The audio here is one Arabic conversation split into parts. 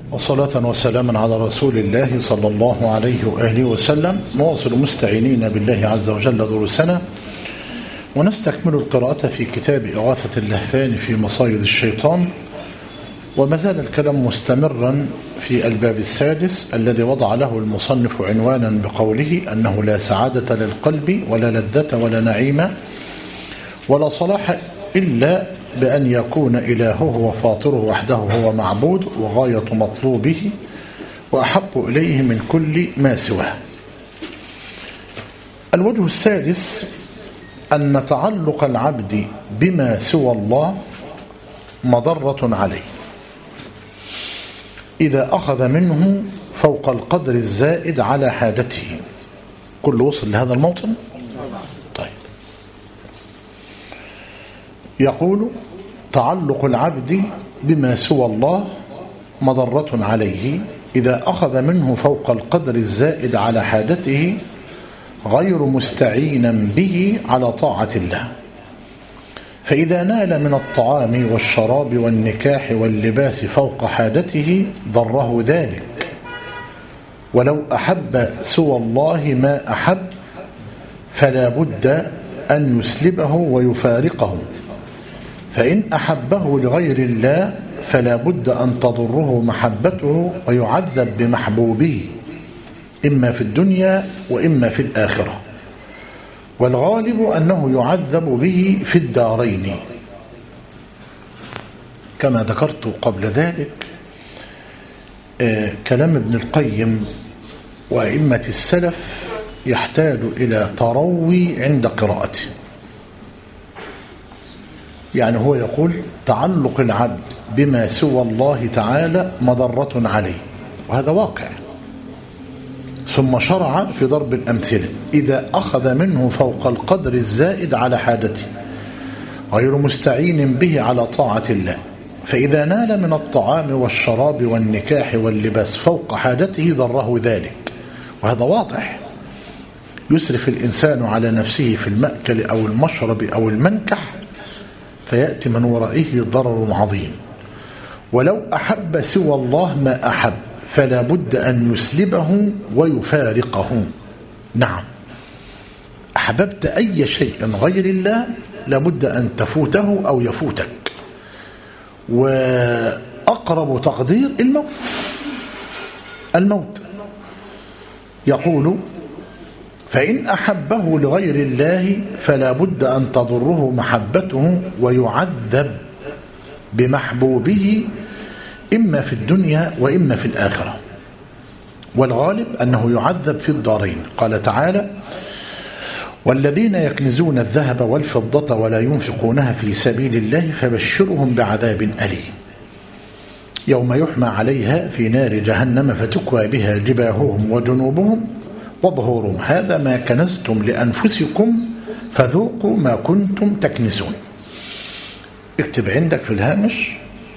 وصلاة وسلاما على رسول الله صلى الله عليه وآله وسلم. نواصل مستعينين بالله عز وجل دروسنا ونستكمل القراءة في كتاب إغاثة اللهفان في مصايد الشيطان، وما زال الكلام مستمرا في الباب السادس الذي وضع له المصنف عنوانا بقوله أنه لا سعادة للقلب ولا لذة ولا نعيم ولا صلاح إلا بأن يكون إلهه وفاطره وحده هو معبود وغاية مطلوبه وأحب إليه من كل ما سواه. الوجه السادس أن تعلق العبد بما سوى الله مضرة عليه إذا أخذ منه فوق القدر الزائد على حاجته. كل وصل لهذا الموطن؟ طيب، يقول تعلق العبد بما سوى الله مضرة عليه إذا أخذ منه فوق القدر الزائد على حاجته غير مستعينا به على طاعة الله، فإذا نال من الطعام والشراب والنكاح واللباس فوق حاجته ضره ذلك، ولو أحب سوى الله ما أحب فلا بد أن يسلبه ويفارقه، فإن أحبه لغير الله فلا بد أن تضره محبته ويعذب بمحبوبه إما في الدنيا وإما في الآخرة، والغالب أنه يعذب به في الدارين. كما ذكرت قبل ذلك كلام ابن القيم وأئمة السلف يحتاج إلى تروي عند قراءته. يعني هو يقول تعلق العبد بما سوى الله تعالى مضرة عليه، وهذا واقع. ثم شرع في ضرب الأمثلة إذا أخذ منه فوق القدر الزائد على حاجته غير مستعين به على طاعة الله، فإذا نال من الطعام والشراب والنكاح واللباس فوق حاجته ضره ذلك، وهذا واضح. يسرف الإنسان على نفسه في المأكل أو المشرب أو المنكح فيأتي من ورائه ضرر عظيم. ولو أحب سوى الله ما أحب فلا بد أن يسلبه ويفارقه. نعم، أحببت أي شيء غير الله لابد أن تفوته أو يفوتك، وأقرب تقدير الموت. يقول فإن أحبه لغير الله فلا بد أن تضره محبته ويعذب بمحبوبه إما في الدنيا وإما في الآخرة، والغالب أنه يعذب في الدارين. قال تعالى والذين يكنزون الذهب والفضة ولا ينفقونها في سبيل الله فبشرهم بعذاب أليم يوم يحمى عليها في نار جهنم فتكوى بها جباههم وجنوبهم وظهورهم هذا ما كنزتم لأنفسكم فذوقوا ما كنتم تكنزون. اكتب عندك في الهامش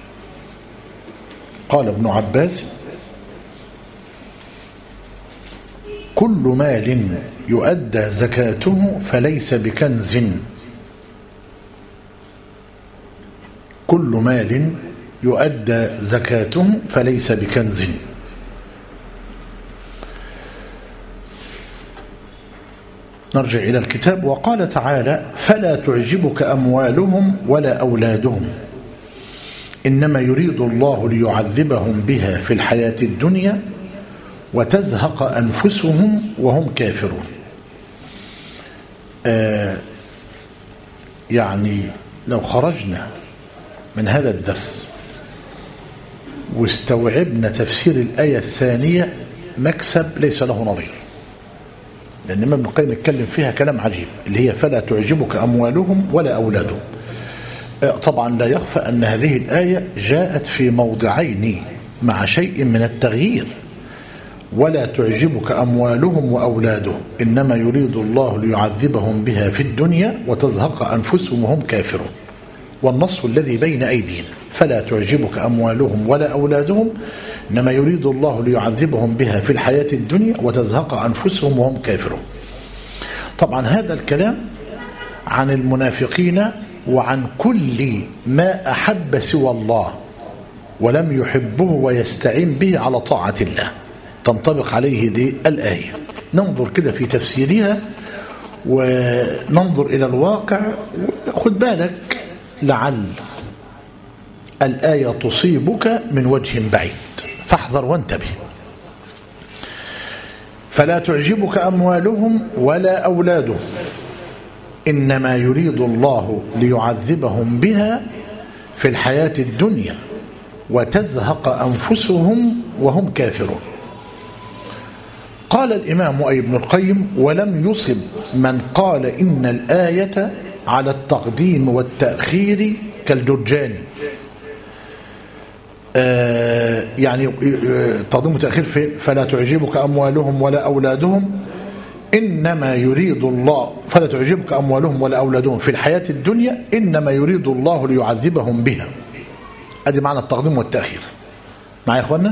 قال ابن عباس كل مال يؤدى زكاته فليس بكنز، كل مال يؤدى زكاته فليس بكنز. نرجع إلى الكتاب. وقال تعالى فلا تعجبك أموالهم ولا أولادهم إنما يريد الله ليعذبهم بها في الحياة الدنيا وتزهق أنفسهم وهم كافرون. يعني لو خرجنا من هذا الدرس واستوعبنا تفسير الآية الثانية مكسب ليس له نظير، لأن ابن القيم يتكلم فيها كلام عجيب اللي هي فلا تعجبك أموالهم ولا أولادهم. طبعا لا يخفى أن هذه الآية جاءت في موضعين مع شيء من التغيير. ولا تعجبك أموالهم وأولادهم إنما يريد الله ليعذبهم بها في الدنيا وتزهق أنفسهم وهم كافرون، والنص الذي بين أيدينا فلا تعجبك أموالهم ولا أولادهم إنما يريد الله ليعذبهم بها في الحياة الدنيا وتزهق أنفسهم وهم كافرون. طبعا هذا الكلام عن المنافقين وعن كل ما أحب سوى الله ولم يحبه ويستعين به على طاعة الله، تنطبق عليه دي الآية. ننظر كده في تفسيرها وننظر إلى الواقع. خد بالك لعل الآية تصيبك من وجه بعيد، فاحذر وانتبه. فلا تعجبك أموالهم ولا أولادهم إنما يريد الله ليعذبهم بها في الحياة الدنيا وتزهق أنفسهم وهم كافرون. قال الإمام ابن القيم: ولم يصب من قال إن الآية على التقديم والتأخير كالجرجاني. يعني تقديم وتأخير في فلا تعجبك أموالهم ولا أولادهم إنما يريد الله، فلا تعجبك أموالهم ولا أولادهم في الحياة الدنيا إنما يريد الله ليعذبهم بها. أدي معنى التقديم والتأخير. معايا يا إخوانا؟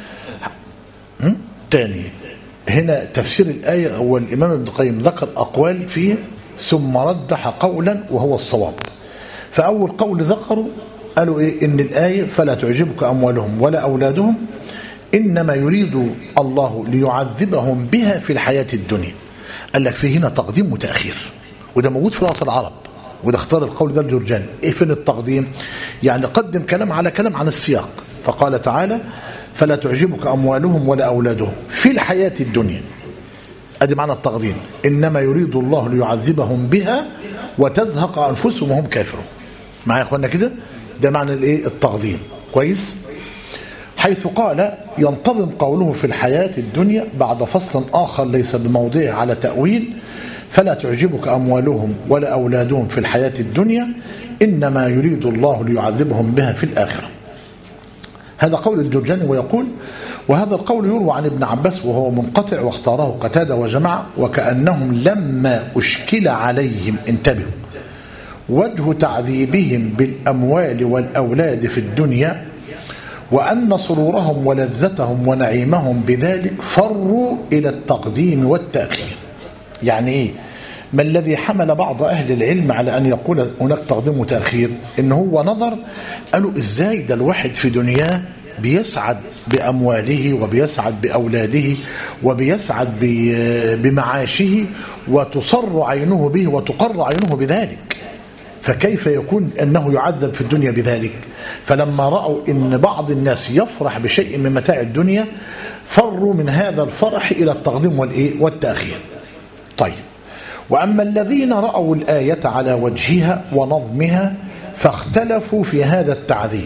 تاني هنا تفسير الآية، هو الإمام ابن القيم ذكر أقوال فيه ثم رجح قولا وهو الصواب. فأول قول ذكروا قالوا إيه؟ إن الآية فلا تعجبك أموالهم ولا أولادهم إنما يريد الله ليعذبهم بها في الحياة الدنيا. قال لك في هنا تقديم وتأخير، وده موجود في لغة العرب، وده اختار القول ده الجرجاني. إيه فين التقديم؟ يعني قدم كلام على كلام عن السياق. فقال تعالى: فلا تعجبك أموالهم ولا أولادهم في الحياة الدنيا. أدي معنى التقديم، إنما يريد الله ليعذبهم بها وتزهق أنفسهم وهم كافرون. معايا يا أخوانا كده؟ ده معنى الإيه؟ التقديم. كويس؟ حيث قال: ينتظم قوله في الحياة الدنيا بعد فصل آخر ليس بموضعه على تأويل: فلا تعجبك أموالهم ولا أولادهم في الحياة الدنيا إنما يريد الله ليعذبهم بها في الآخرة. هذا قول الجرجاني. ويقول: وهذا القول يروى عن ابن عباس وهو منقطع واختاره قتادة وجماعة، وكأنهم لما أشكل عليهم، انتبهوا، وجه تعذيبهم بالأموال والأولاد في الدنيا وأن سرورهم ولذتهم ونعيمهم بذلك فروا إلى التقديم والتأخير. يعني إيه؟ ما الذي حمل بعض أهل العلم على أن يقول هناك تقديم وتأخير؟ إن هو نظر، قالوا إزاي ده الواحد في دنياه بيسعد بأمواله وبيسعد بأولاده وبيسعد بمعاشه وتصر عينه به وتقر عينه بذلك، فكيف يكون أنه يعذب في الدنيا بذلك؟ فلما رأوا أن بعض الناس يفرح بشيء من متاع الدنيا فروا من هذا الفرح إلى التقديم والتأخير. طيب، وأما الذين رأوا الآية على وجهها ونظمها فاختلفوا في هذا التعذيب.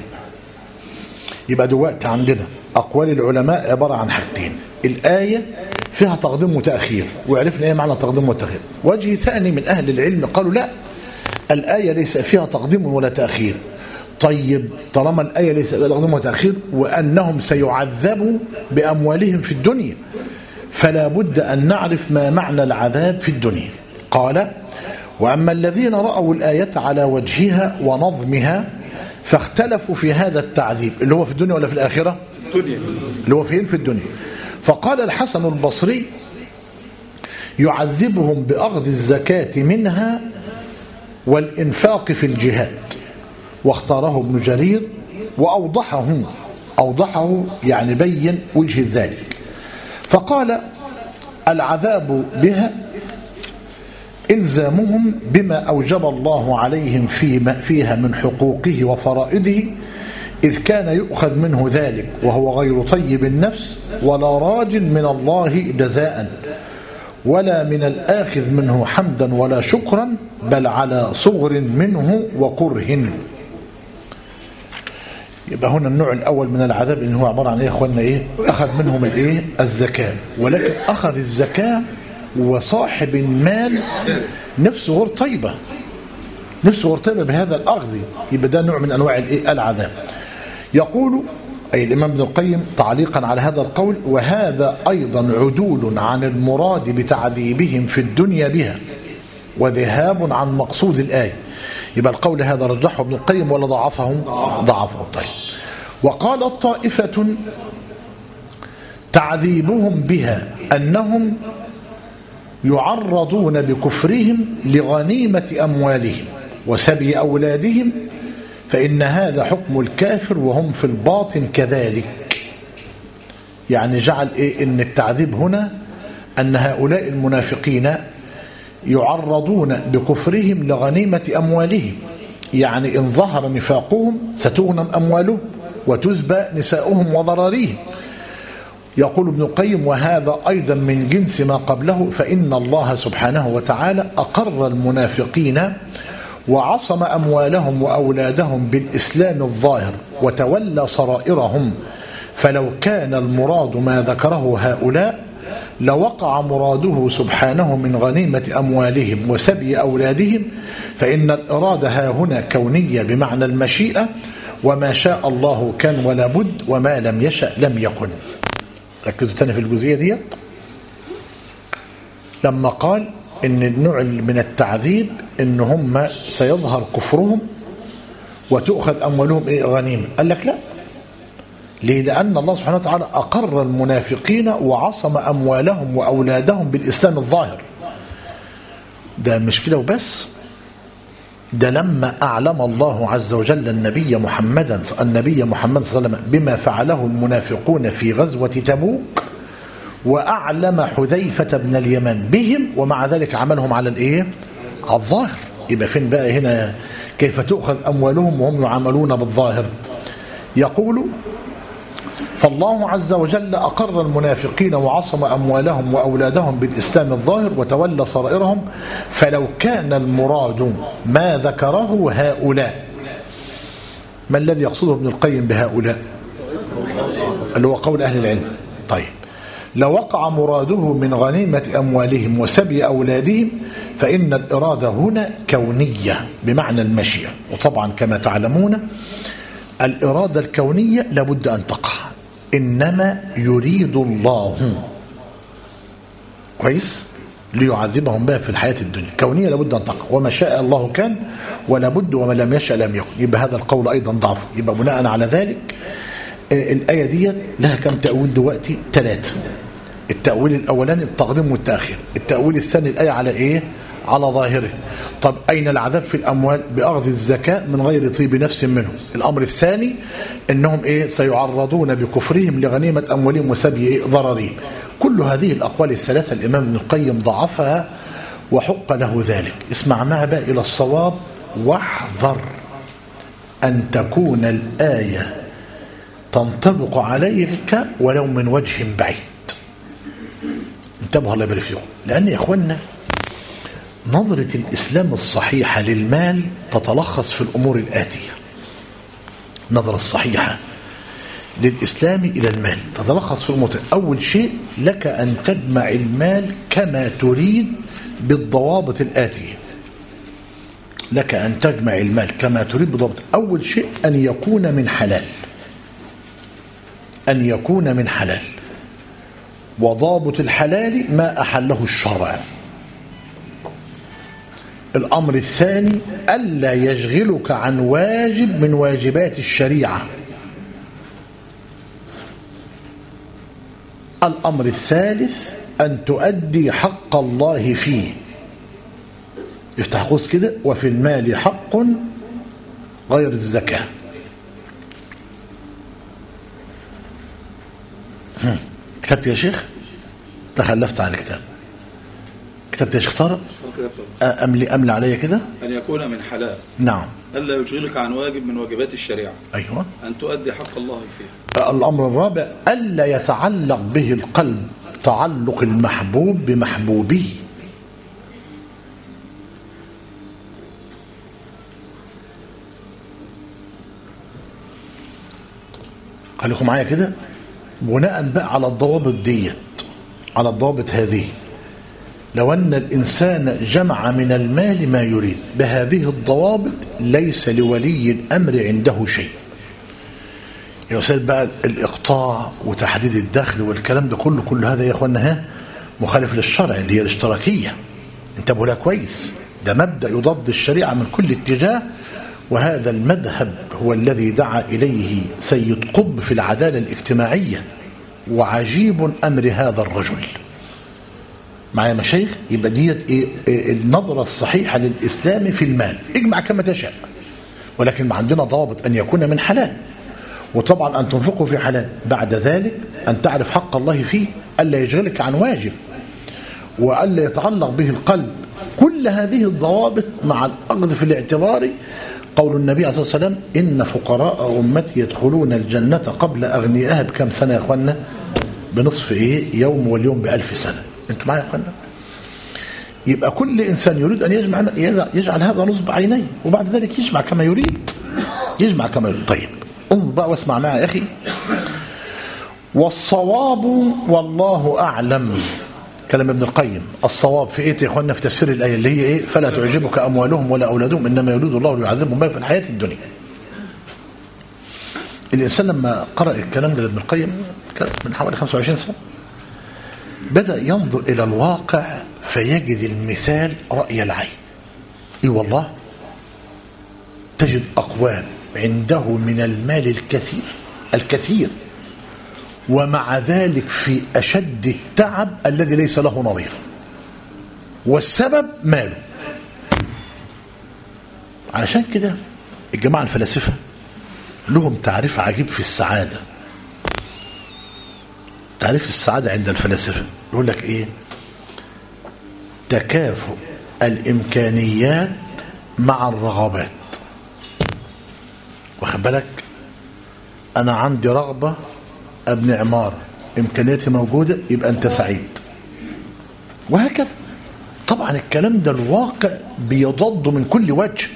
يبقى دلوقتي عندنا أقوال العلماء عبارة عن حاجتين: الآية فيها تقديم وتأخير، وعرفنا إيه معنى تقديم وتأخير. وجه ثاني من أهل العلم قالوا لا، الآية ليس فيها تقديم ولا تأخير. طيب، طالما الآية ليس فيها تقديم وتأخير وأنهم سيعذبوا بأموالهم في الدنيا، فلا بد أن نعرف ما معنى العذاب في الدنيا. قال: وأما الذين رأوا الآية على وجهها ونظمها فاختلفوا في هذا التعذيب، اللي هو في الدنيا ولا في الآخرة؟ اللي هو فين؟ في الدنيا. فقال الحسن البصري: يعذبهم بأخذ الزكاة منها والإنفاق في الجهاد. واختاره ابن جرير وأوضحه يعني بين وجه ذلك. فقال: العذاب بها إلزامهم بما أوجب الله عليهم فيها من حقوقه وفرائضه، إذ كان يؤخذ منه ذلك وهو غير طيب النفس ولا راج من الله جزاء ولا من الآخذ منه حمدا ولا شكرا، بل على صغر منه وكره. يبقى هنا النوع الأول من العذاب إن هو عبارة عن إيه يا أخوانا؟ إيه؟ أخذ منهم الإيه؟ الزكاة. ولكن أخذ الزكاة وصاحب المال نفسه غير طيبة، نفسه غير طيبة بهذا الأخذ، يبقى ده نوع من أنواع الإيه؟ العذاب. يقول أي الإمام ابن القيم تعليقا على هذا القول: وهذا أيضا عدول عن المراد بتعذيبهم في الدنيا بها وذهاب عن مقصود الآية. يبقى القول هذا رجحه ابن القيم ولا ضعفه؟ ضعفه. طيب، وقال طائفة: تعذيبهم بها أنهم يعرضون بكفرهم لغنيمة أموالهم وسبي أولادهم فإن هذا حكم الكافر وهم في الباطن كذلك. يعني جعل إن التعذيب هنا أن هؤلاء المنافقين يعرضون بكفرهم لغنيمة أموالهم، يعني إن ظهر نفاقهم ستغنم أموالهم وتزبى نساؤهم وضراريهم. يقول ابن القيم: وهذا أيضا من جنس ما قبله، فإن الله سبحانه وتعالى أقر المنافقين وعصم أموالهم وأولادهم بالإسلام الظاهر وتولى سرائرهم، فلو كان المراد ما ذكره هؤلاء لوقع مراده سبحانه من غنيمة أموالهم وسبي أولادهم، فإن الإرادة ها هنا كونية بمعنى المشيئة، وما شاء الله كان ولا بد، وما لم يشأ لم يكن. ركزوا تاني في الجزئية دي لما قال إن النوع من التعذيب إن هم سيظهر كفرهم وتؤخذ أموالهم غنيمة. قال لك لا، ليه؟ لأن الله سبحانه وتعالى أقر المنافقين وعصم أموالهم وأولادهم بالإسلام الظاهر. ده مش كده وبس، ده لما أعلم الله عز وجل النبي محمد صلى الله عليه وسلم بما فعله المنافقون في غزوة تبوك، وأعلم حذيفة بن اليمان بهم، ومع ذلك عملهم على الإيه؟ على الظاهر. يبقى فين بقى هنا كيف تؤخذ أموالهم وهم يعملون بالظاهر؟ يقول: فالله عز وجل أقر المنافقين وعصم أموالهم وأولادهم بالإسلام الظاهر وتولى سرائرهم، فلو كان المراد ما ذكره هؤلاء. ما الذي يقصده ابن القيم بهؤلاء؟ اللي هو قول أهل العلم. طيب، لو وقع مراده من غنيمة أموالهم وسبي أولادهم، فإن الإرادة هنا كونية بمعنى المشيئة. وطبعا كما تعلمون الإرادة الكونية لابد أن تقع، إنما يريد الله كويس ليعذبهم بها في الحياة الدنيا. كونية لابد أن تقع، وما شاء الله كان ولا بد، وما لم يشأ لم يكن. يبقى هذا القول أيضا ضعف. يبقى بناء على ذلك الآية دي لها كم تأويل دلوقتي؟ 3. التأويل الأولاني التقديم والتأخير، التأويل الثاني الآية على إيه؟ على ظاهره. طب أين العذاب في الأموال؟ بأخذ الزكاة من غير طيب نفس منهم. الأمر الثاني أنهم سيعرضون بكفرهم لغنيمة أموالهم وسبي ضررهم. كل هذه الأقوال الثلاثة الإمام ابن القيم ضعفها وحق له ذلك. اسمع معها بقى إلى الصواب، واحذر أن تكون الآية تنطبق عليك ولو من وجه بعيد. انتبهوا الله يبارك فيكم، لأن يا إخواننا نظرة الإسلام الصحيحة للمال تتلخص في الأمور الآتية. نظرة الصحيحة للإسلام إلى المال تتلخص في الأمور. أول شيء لك أن تجمع المال كما تريد بالضوابط الآتية. لك أن تجمع المال كما تريد بالضوابط. أول شيء أن يكون من حلال، أن يكون من حلال، وضابط الحلال ما أحله الشرع. الأمر الثاني ألا يشغلك عن واجب من واجبات الشريعة. الأمر الثالث أن تؤدي حق الله فيه. يفتح قوس كده: وفي المال حق غير الزكاة. كتبت يا شيخ؟ تخلفت عن الكتاب. كتبت يا شيخ طارق؟ أملي عليا كده. أن يكون من حلال. نعم. ألا يشغلك عن واجب من واجبات الشريعة. أيوة. أن تؤدي حق الله فيه. الأمر الرابع ألا يتعلق به القلب تعلق المحبوب بمحبوبه. خليكم معايا كده. بناء بقى على الضوابط ديت، على الضوابط هذه، لو أن الإنسان جمع من المال ما يريد بهذه الضوابط ليس لولي الأمر عنده شيء. يصير بقى الإقطاع وتحديد الدخل والكلام ده كله، كل هذا يا أخوانا مخالف للشرع اللي هي الاشتراكية. انتبهوا لها كويس، ده مبدأ يضاد الشريعة من كل اتجاه، وهذا المذهب هو الذي دعا إليه سيد قطب في العدالة الاجتماعية. وعجيب أمر هذا الرجل. معايا مشايخ؟ يبقى ديت النظرة الصحيحة للإسلام في المال. اجمع كما تشاء، ولكن عندنا ضوابط أن يكون من حلال، وطبعا أن تنفقه في حلال. بعد ذلك أن تعرف حق الله فيه، ألا يشغلك عن واجب، وألا يتعلق به القلب. كل هذه الضوابط مع الأخذ في الاعتبار قول النبي عليه الصلاة والسلام: إن فقراء أمتي يدخلون الجنة قبل أغنيائها بكم سنة يا أخوانا؟ بنصف يوم، واليوم ب1000 سنة. أنتم معي يا أخوانا؟ يبقى كل إنسان يريد أن يجعل هذا نصب عينيه، وبعد ذلك يجمع كما يريد، يجمع كما يريد. طيب انظر بقى واسمع معي يا أخي. والصواب والله أعلم، كلام ابن القيم. الصواب في ايه يا اخوانا؟ في تفسير الايه اللي هي ايه؟ فلا تعجبك اموالهم ولا اولادهم انما يريد الله ليعذبهم بها في الحياه الدنيا. الانسان لما قرأ الكلام ده لابن القيم من حوالي 25 سنه بدأ ينظر الى الواقع فيجد المثال رأي العين. اي والله، تجد اقوام عنده من المال الكثير ومع ذلك في أشد التعب الذي ليس له نظير، والسبب ماله. علشان كده الجماعة الفلاسفة لهم تعريف عجيب في السعادة. تعريف السعادة عند الفلاسفة يقول لك ايه؟ تكافؤ الإمكانيات مع الرغبات. واخد بالك؟ أنا عندي رغبة ابن عمارة، إمكانياتي موجودة، يبقى أنت سعيد، وهكذا. طبعا الكلام ده الواقع بيضد من كل وجه،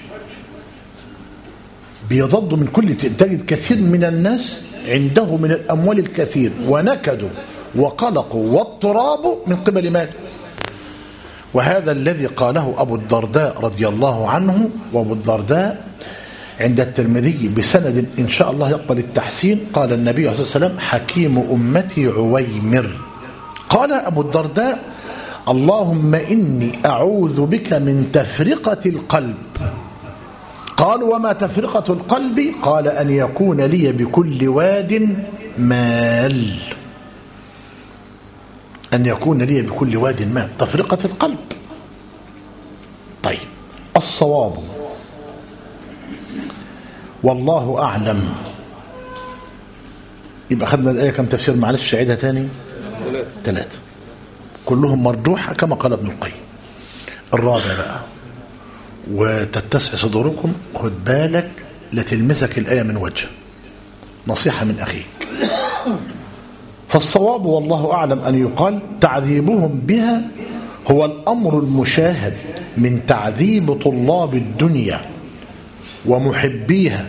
بيضد من كل. تجد كثير من الناس عنده من الأموال الكثير ونكدوا وقلقوا واضطرابوا من قبل ماله. وهذا الذي قاله أبو الدرداء رضي الله عنه، وأبو الدرداء عند الترمذي بسند إن شاء الله يقبل التحسين. قال النبي عليه الصلاة والسلام: حكيم أمتي عويمر. قال أبو الدرداء: اللهم إني أعوذ بك من تفرقة القلب. قال: وما تفرقة القلب؟ قال: أن يكون لي بكل واد مال. أن يكون لي بكل واد مال، تفرقة القلب. طيب، الصواب والله أعلم. يبقى خدنا الآية كم تفسير؟ معلش عيدها تاني. 3 كلهم مرجوحة كما قال ابن القيم. الرابع بقى، وتتسع صدوركم، خد بالك لتلمسك الآية من وجه، نصيحة من أخيك. فالصواب والله أعلم أن يقال تعذيبهم بها هو الأمر المشاهد من تعذيب طلاب الدنيا ومحبيها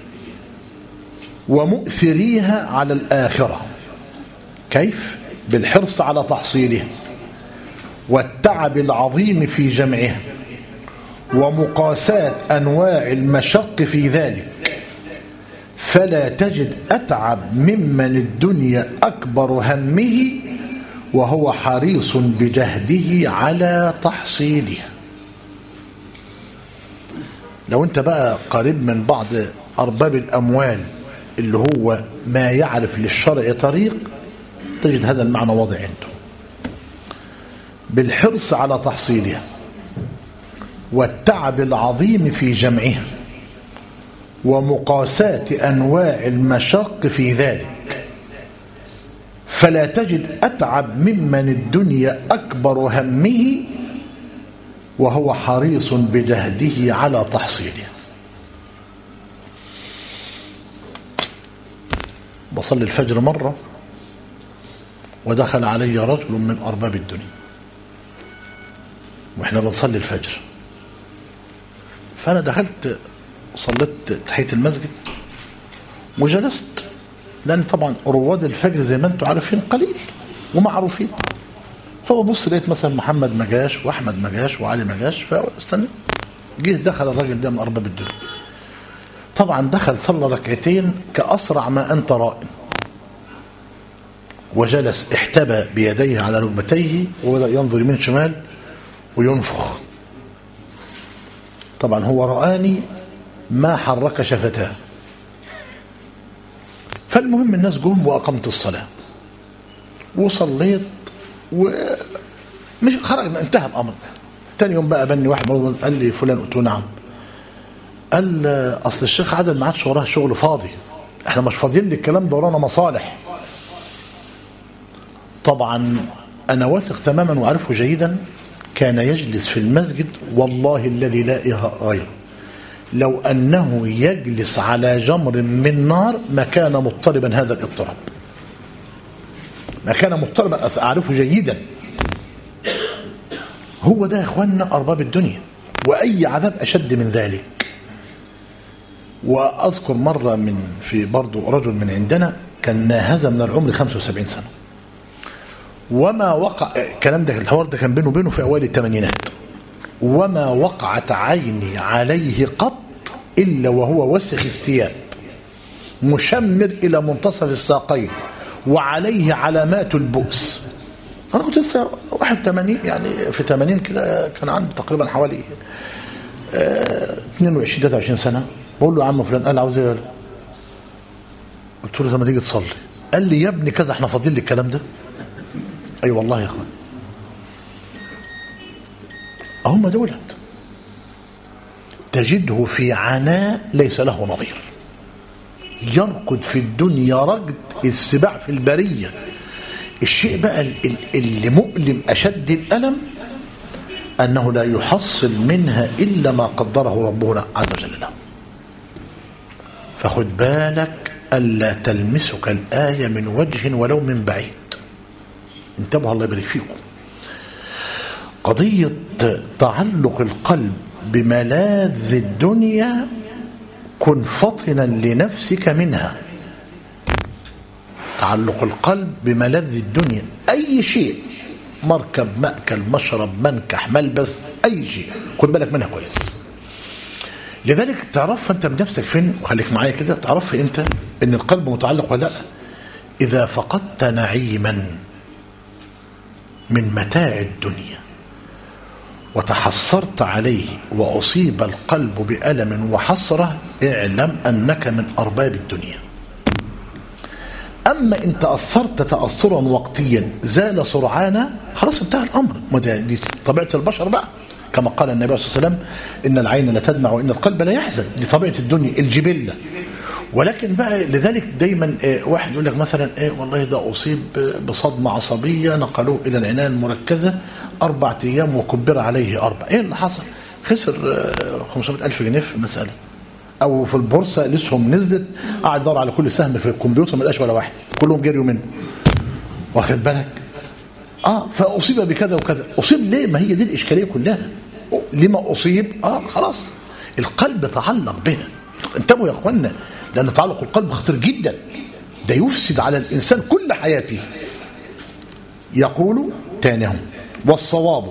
ومؤثريها على الآخرة. كيف؟ بالحرص على تحصيلها والتعب العظيم في جمعها ومقاساة أنواع المشق في ذلك، فلا تجد أتعب ممن الدنيا أكبر همه وهو حريص بجهده على تحصيلها. لو انت بقى قريب من بعض أرباب الأموال اللي هو ما يعرف للشرع طريق، تجد هذا المعنى واضح عنده، بالحرص على تحصيلها والتعب العظيم في جمعها ومقاساة أنواع المشق في ذلك، فلا تجد أتعب ممن الدنيا أكبر همه وهو حريص بجهده على تحصيله. بصلي الفجر مرة ودخل علي رجل من أرباب الدنيا وإحنا بنصلي الفجر، فأنا دخلت صليت تحية المسجد وجلست، لأن طبعا رواد الفجر زي ما انتم عارفين قليل ومعروفين، فببص لقيت مثلا محمد ما جاش واحمد ما جاش وعلي ما جاش، فاستنى جه دخل الراجل ده من أرباب الدنيا. طبعا دخل صلى ركعتين كأسرع ما أنت رائم، وجلس احتبى بيديه على ركبتيه وبدأ ينظر يمين شمال وينفخ. طبعا هو رآني ما حرك شفتاه. فالمهم الناس جم وأقمت الصلاة وصليت ومش خرجنا، انتهى الأمر. تاني يوم بقى بني واحد قال لي: فلان، قلت له: نعم. قال أصل الشيخ عادل ما عادش وراه شغل فاضي، احنا مش فاضيين للكلام ده، ورانا مصالح. طبعا أنا واثق تماما وأعرفه جيدا، كان يجلس في المسجد والله الذي لا إله غيره، لو أنه يجلس على جمر من نار ما كان مضطربا هذا الاضطراب، ما كان مضطربا، أعرفه جيدا. هو ده يا إخواننا أرباب الدنيا، وأي عذاب أشد من ذلك. وأذكر مرة في برضو رجل من عندنا كان ناهز من العمر 75 سنة، وما وقع الكلام ده، الحوار ده كان بينه وبينه في أوائل الثمانينات، وما وقعت عيني عليه قط إلا وهو وسخ الثياب مشمر إلى منتصف الساقين وعليه علامات البؤس. أنا كنت لسه 81، يعني في 80 كده كان عندي تقريبا حوالي 22-23 سنة. بقول له يا عم فلان، قال عاوز ايه؟ قلت له لما تيجي تصلي. قال لي يا ابني كذا، احنا فاضيين للكلام ده؟ اي والله يا اخوان، هم دولت تجده في عناء ليس له نظير، يركض في الدنيا ركض السباع في البرية. الشيء بقى اللي مؤلم أشد الألم أنه لا يحصل منها إلا ما قدره ربنا عز وجل له. فخد بالك ألا تلمسك الآية من وجه ولو من بعيد. انتبهوا الله يبارك فيكم. قضية تعلق القلب بملاذ الدنيا، كن فطنا لنفسك منها. تعلق القلب بملاذ الدنيا، أي شيء، مركب، مأكل، مشرب، منكح، ملبس، أي شيء، خد بالك منها كويس. لذلك تعرف أنت بنفسك فين، وخليك معايا كده، تعرف أنت أن القلب متعلق ولا لا. إذا فقدت نعيما من متاع الدنيا وتحسرت عليه وأصيب القلب بألم وحسرة، اعلم أنك من أرباب الدنيا. أما إن تأثرت تأثرا وقتيا زال سرعانا، خلاص انتهى الأمر. دي طبيعة البشر بقى، كما قال النبي صلى الله عليه وسلم إن العين لتدمع وإن القلب لا يحزن. دي طبيعة الدنيا، الجبلة. ولكن بقى لذلك دايما واحد يقول لك مثلا والله ده أصيب بصدمة عصبية، نقلوه إلى العناية المركزة 4 أيام وكبر عليه 4. إيه اللي حصل؟ خسر 500,000 جنيه في المسألة، أو في البورصة الأسهم نزلت، قاعد يدور على كل سهم في الكمبيوتر ما لقاش ولا واحد، كلهم جريوا منه. واخد بالك؟ فأصيب بكذا وكذا. أصيب ليه؟ ما هي دي الإشكالية كلها. لما أصيب؟ خلاص القلب تعلق بها. انتبهوا يا أخوانا، لأن تعلق القلب خطير جدا، ده يفسد على الإنسان كل حياته. يقول تانهم والصواب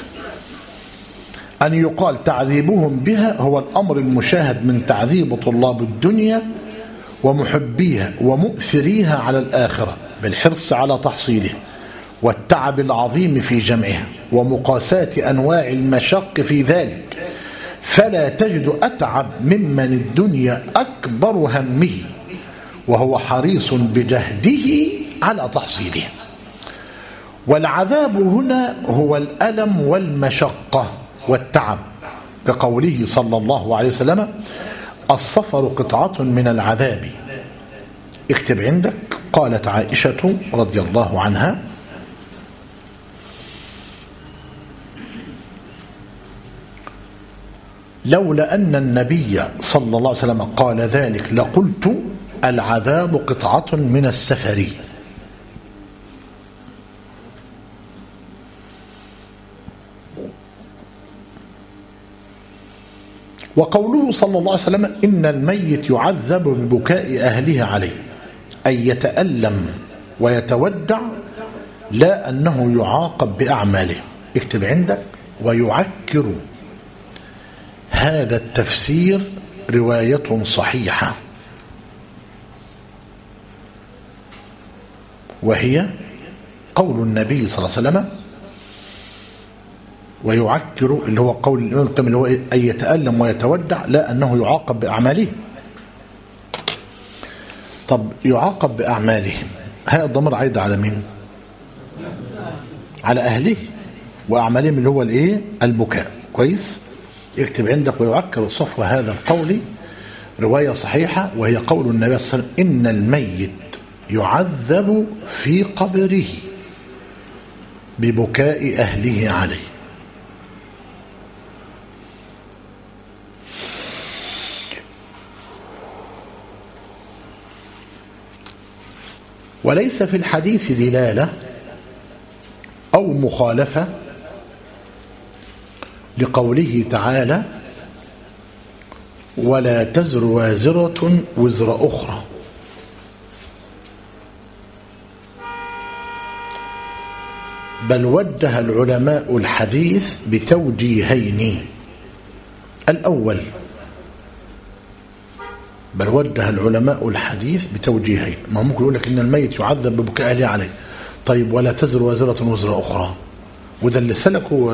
أن يقال تعذيبهم بها هو الأمر المشاهد من تعذيب طلاب الدنيا ومحبيها ومؤثريها على الآخرة بالحرص على تحصيلها والتعب العظيم في جمعها ومقاساة أنواع المشق في ذلك، فلا تجد أتعب ممن الدنيا أكبر همه وهو حريص بجهده على تحصيلها. والعذاب هنا هو الألم والمشقة والتعب، كقوله صلى الله عليه وسلم السفر قطعة من العذاب. اكتب عندك. قالت عائشة رضي الله عنها لولا أن النبي صلى الله عليه وسلم قال ذلك لقلت العذاب قطعة من السفر. وقوله صلى الله عليه وسلم إن الميت يعذب ببكاء أهله عليه، أي يتألم ويتودع، لا أنه يعاقب بأعماله. اكتب عندك. ويعكر هذا التفسير رواية صحيحة، وهي قول النبي صلى الله عليه وسلم ويعكر، اللي هو قول الإمام القيم، اللي هو أن يتألم ويتودع لا أنه يعاقب بأعماله. طب يعاقب بأعماله، هذا الضمير عايد على مين؟ على أهله وأعمالهم، اللي هو البكاء. كويس؟ يكتب عندك ويعكر صفو هذا القول رواية صحيحة، وهي قول النبي صلى الله عليه وسلم: إن الميت يعذب في قبره ببكاء أهله عليه. وليس في الحديث دلالة أو مخالفة لقوله تعالى: ولا تزر وازرة وزر أخرى. بل وجه العلماء الحديث بتوجيهين. الأول، بل وجه العلماء الحديث بتوجيهين. ما ممكن يقول لك إن الميت يعذب ببكاء أهله عليه، طيب ولا تزر وازرة وزر أخرى، وده اللي سلكه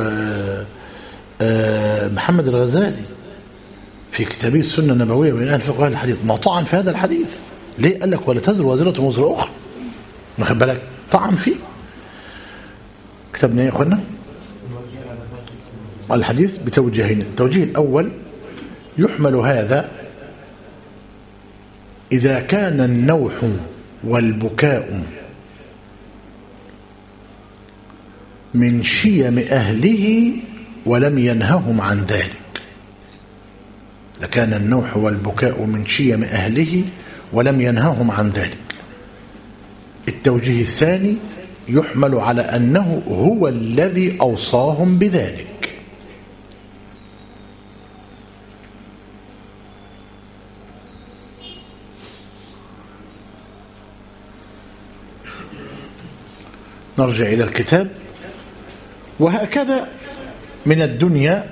محمد الغزالي في كتابه السنة النبوية بين أهل الفقه والحديث، ما طعن في هذا الحديث. ليه؟ قال لك ولا تزر وازرة وزر أخرى، واخد بالك؟ طعن فيه. كتبنا ايه يا اخوانا؟ الحديث بتوجيهين. التوجيه الأول: يحمل هذا إذا كان النوح والبكاء من شيم أهله ولم ينههم عن ذلك. إذا كان النوح والبكاء من شيم أهله ولم ينههم عن ذلك. التوجيه الثاني: يحمل على أنه هو الذي أوصاهم بذلك. نرجع إلى الكتاب. وهكذا من الدنيا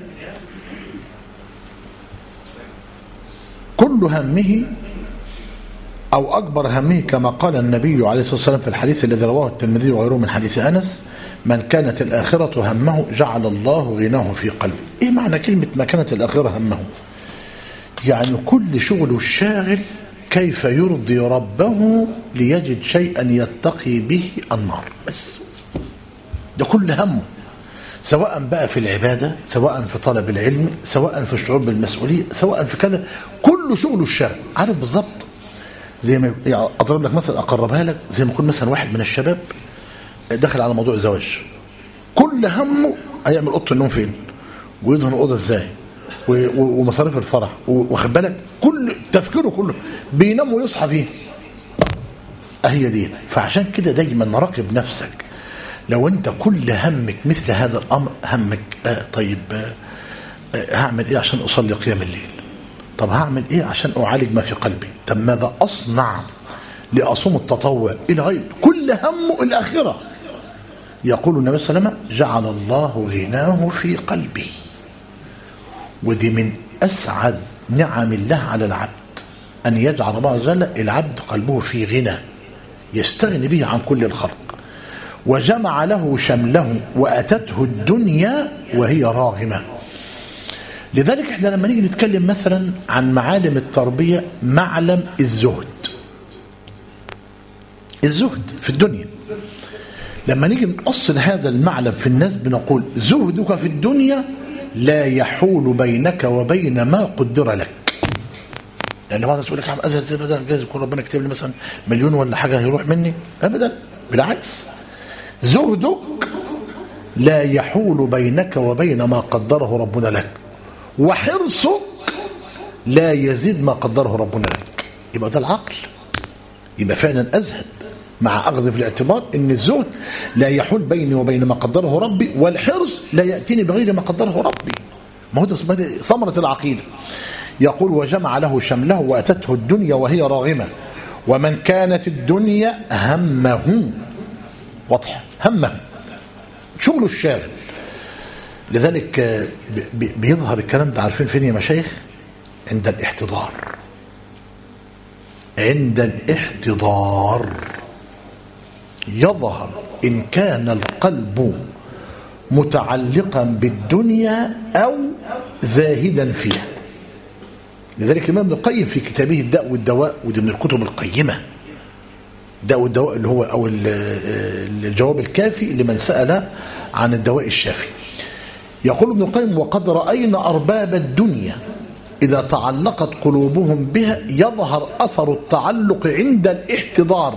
كل همه أو أكبر همه، كما قال النبي عليه الصلاة والسلام في الحديث الذي رواه الترمذي وغيره من حديث أنس: من كانت الآخرة همه جعل الله غناه في قلبه. إيه معنى كلمة ما كانت الآخرة همه؟ يعني كل شغله الشاغل كيف يرضي ربه ليجد شيئا يتقي به النار، بس ده كل همه، سواء بقى في العبادة، سواء في طلب العلم، سواء في الشعور بالمسؤولية، سواء في كذا، كل شغله الشاغل. عارف بالظبط زي ما يعني أضرب لك مثلا، أقربها لك، زي ما يكون مثلا واحد من الشباب دخل على موضوع الزواج، كل همه هيعمل أوضة النوم فين، ويدهن الأوضة ازاي، ومصاريف الفرح، واخد بالك، كل تفكيره كله بينام ويصحى فيه. هي دي. فعشان كده دايما راقب نفسك. لو انت كل همك مثل هذا الامر، همك طيب هعمل ايه عشان اصلي قيام الليل؟ طب هعمل ايه عشان اعالج ما في قلبي؟ طب ماذا اصنع لاصوم التطوع؟ الى غير كل همه الاخره. يقول النبي صلى الله عليه وسلم: جعل الله غناه في قلبي. ودي من أسعد نعم الله على العبد، أن يجعل الله عز وجل العبد قلبه في غنى يستغني به عن كل الخلق. وجمع له شمله وأتته الدنيا وهي راغمة. لذلك احنا لما نيجي نتكلم مثلا عن معالم التربية، معلم الزهد في الدنيا، لما نيجي نأصل هذا المعلم في الناس بنقول: زهدك في الدنيا لا يحول بينك وبين ما قدر لك. لأن بعض يقول لك: عم أزهد زي بدل جايز يكون ربنا كتب لي مثلا مليون ولا حاجة هيروح مني. أبدا، بالعكس، زهدك لا يحول بينك وبين ما قدره ربنا لك، وحرصك لا يزيد ما قدره ربنا لك. يبقى ده العقل، يبقى فعلا أزهد، مع أخذ في الاعتبار أن الزهد لا يحول بيني وبين ما قدره ربي، والحرص لا يأتيني بغير ما قدره ربي. ما هو ده ثمرة العقيدة. يقول: وجمع له شمله وأتته الدنيا وهي راغمة. ومن كانت الدنيا همه، واضح، همه شغله الشاغل. لذلك بيظهر الكلام ده، عارفين فين يا مشايخ؟ عند الاحتضار. عند الاحتضار يظهر إن كان القلب متعلقا بالدنيا أو زاهدا فيها. لذلك الإمام ابن القيم في كتابه الداء والدواء، ودي من الكتب القيمة، الداء والدواء اللي هو الجواب الكافي لمن سأل عن الدواء الشافي، يقول ابن القيم: وقد رأينا أرباب الدنيا إذا تعلقت قلوبهم بها يظهر أثر التعلق عند الاحتضار،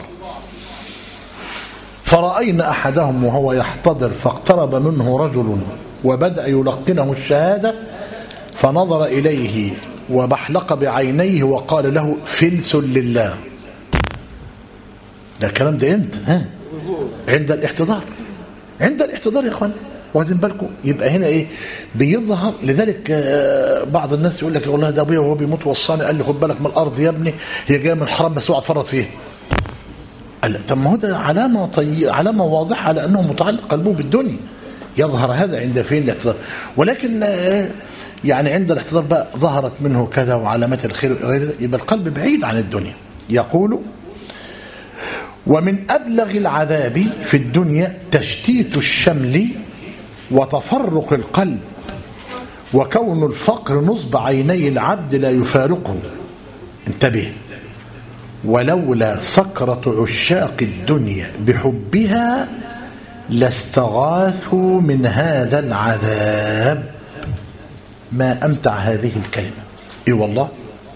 فرأينا أحدهم وهو يحتضر فاقترب منه رجل وبدأ يلقنه الشهادة فنظر إليه وبحلق بعينيه وقال له: فلس لله. ده الكلام ده امتى؟ عند الاحتضار. عند الاحتضار يا اخوان، واخدين بالكم؟ يبقى هنا ايه بيظهر. لذلك بعض الناس يقول لك: والله ده ابويا وهو بيموت وصاني قال لي خد بالك من الارض يا ابني، هي جايه من حرام بس اوعى تفرط فيها. قال: طب ما هو ده علامه واضحه على انه متعلق قلبه بالدنيا. يظهر هذا عند فين؟ الاحتضار. ولكن يعني عند الاحتضار بقى ظهرت منه كذا وعلامات الخير غير، يبقى القلب بعيد عن الدنيا. يقول: ومن أبلغ العذاب في الدنيا تشتيت الشمل وتفرق القلب، وكون الفقر نصب عيني العبد لا يفارقه. انتبه: ولولا سكرة عشاق الدنيا بحبها لاستغاثوا من هذا العذاب. ما أمتع هذه الكلمة. إيه والله.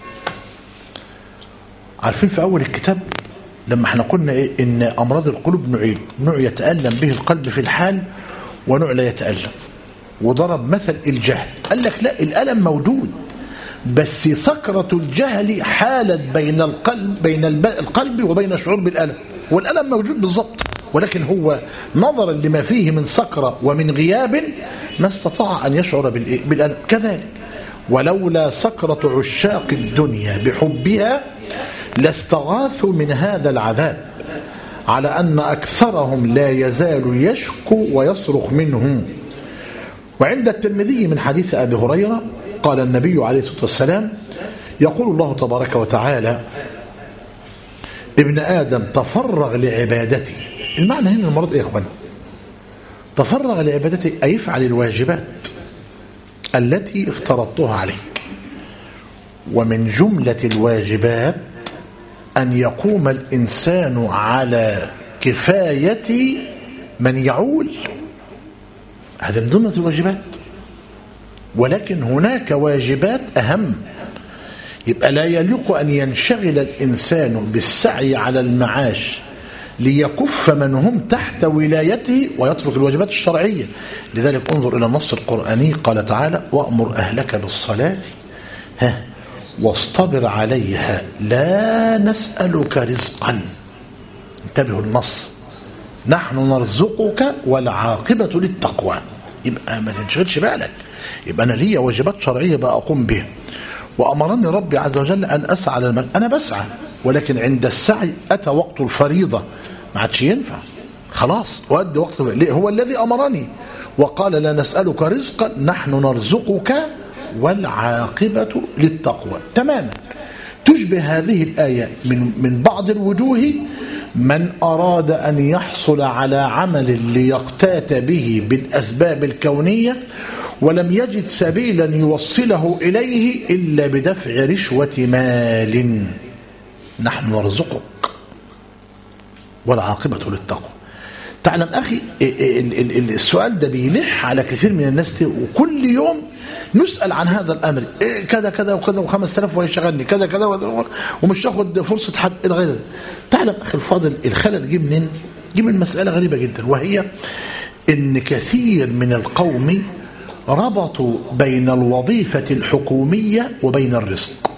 عارفين في أول الكتاب لما احنا قلنا إيه؟ إن أمراض القلوب نوعين: نوع يتألم به القلب في الحال ونوع لا يتألم. وضرب مثل الجهل، قال لك لا، الألم موجود بس سكرة الجهل حالت بين القلب وبين الشعور بالألم، والألم موجود بالضبط، ولكن هو نظرا لما فيه من سكرة ومن غياب ما استطاع أن يشعر بالألم. كذلك ولولا سكرة عشاق الدنيا بحبها لاستغاثوا من هذا العذاب، على أن أكثرهم لا يزال يشكو ويصرخ منه. وعند الترمذي من حديث أبي هريرة قال النبي عليه الصلاة والسلام: يقول الله تبارك وتعالى: ابن آدم تفرغ لعبادتي. المعنى هنا المرض إيه يا إخوان؟ تفرغ لعبادتي أي يفعل الواجبات التي افترضتها عليك. ومن جملة الواجبات أن يقوم الإنسان على كفاية من يعول، هذا من ضمن الواجبات. ولكن هناك واجبات أهم، يبقى لا يليق أن ينشغل الإنسان بالسعي على المعاش ليكف من هم تحت ولايته ويترك الواجبات الشرعية. لذلك انظر إلى النص القرآني، قال تعالى: وأمر أهلك بالصلاة واصطبر عليها لا نسألك رزقا. انتبهوا النص: نحن نرزقك والعاقبة للتقوى. يبقى ما تنشغلش بالك، يبقى أنا لي واجبات شرعية بقى أقوم بها. وأمرني ربي عز وجل أن أسعى للمال، أنا بسعى، ولكن عند السعي أتى وقت الفريضة ما عادش ينفع، خلاص وأدي وقت. هو الذي أمرني وقال: لا نسألك رزقا نحن نرزقك والعاقبة للتقوى. تماما تشبه هذه الآية من بعض الوجوه من أراد أن يحصل على عمل ليقتات به بالأسباب الكونية ولم يجد سبيلا يوصله إليه إلا بدفع رشوة مال. نحن نرزقك والعاقبة للتقوى. تعلم أخي السؤال ده بيلح على كثير من الناس، وكل يوم نسأل عن هذا الأمر: كذا كذا وكذا و5000 ويشغلني كذا كذا ومش تاخد فرصة حد إلى غير ذلك. تعلم أخي الفاضل الخلل جه منين؟ جه من مسألة غريبة جدا، وهي إن كثير من القوم ربطوا بين الوظيفة الحكومية وبين الرزق،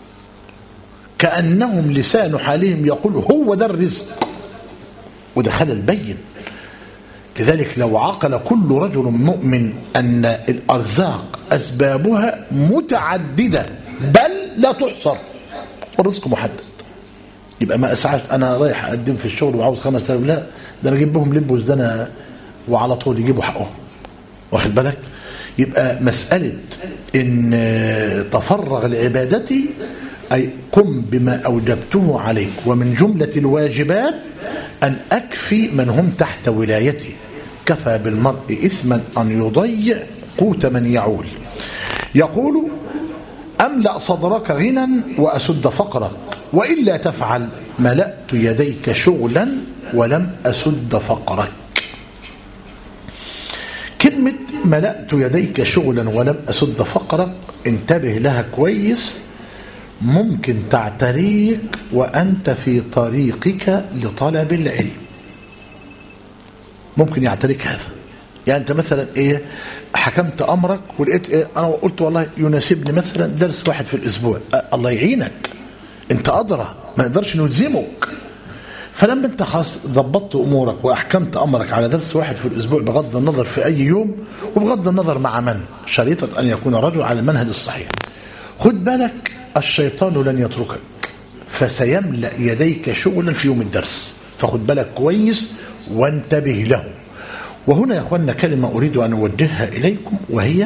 كأنهم لسان حالهم يقول هو ده الرزق، وده خلل بين. لذلك لو عقل كل رجل مؤمن أن الأرزاق أسبابها متعددة بل لا تحصر، والرزق محدد، يبقى ما أسعاش أنا رايح أقدم في الشغل وعاوز 5000، لا ده أنا أجيب بهم لب وزدنا وعلى طول يجيبوا حقهم، واخد بالك؟ يبقى مسألة إن تفرغ لعبادتي أي قم بما أوجبته عليك، ومن جملة الواجبات أن أكفي من هم تحت ولايتي. كفى بالمرء إثما أن يضيع قوت من يعول. يقول: أملأ صدرك غنى وأسد فقرك، وإلا تفعل ملأت يديك شغلا ولم أسد فقرك. كلمة ملأت يديك شغلا ولم أسد فقرك، انتبه لها كويس، ممكن تعتريك وأنت في طريقك لطلب العلم، ممكن يعتريك هذا. يعني أنت مثلا إيه حكمت أمرك ولقيت إيه، أنا قلت والله يناسبني مثلا درس واحد في الأسبوع، الله يعينك، أنت أدرى، ما نقدرش نلزمك. فلما أنت ضبطت أمورك وأحكمت أمرك على درس واحد في الأسبوع بغض النظر في أي يوم، وبغض النظر مع من، شريطة أن يكون رجل على المنهج الصحيح، خد بالك الشيطان لن يتركك، فسيملأ يديك شغلا في يوم الدرس، فخد بالك كويس وانتبه له. وهنا يا أخوانا كلمة أريد أن أوجهها إليكم، وهي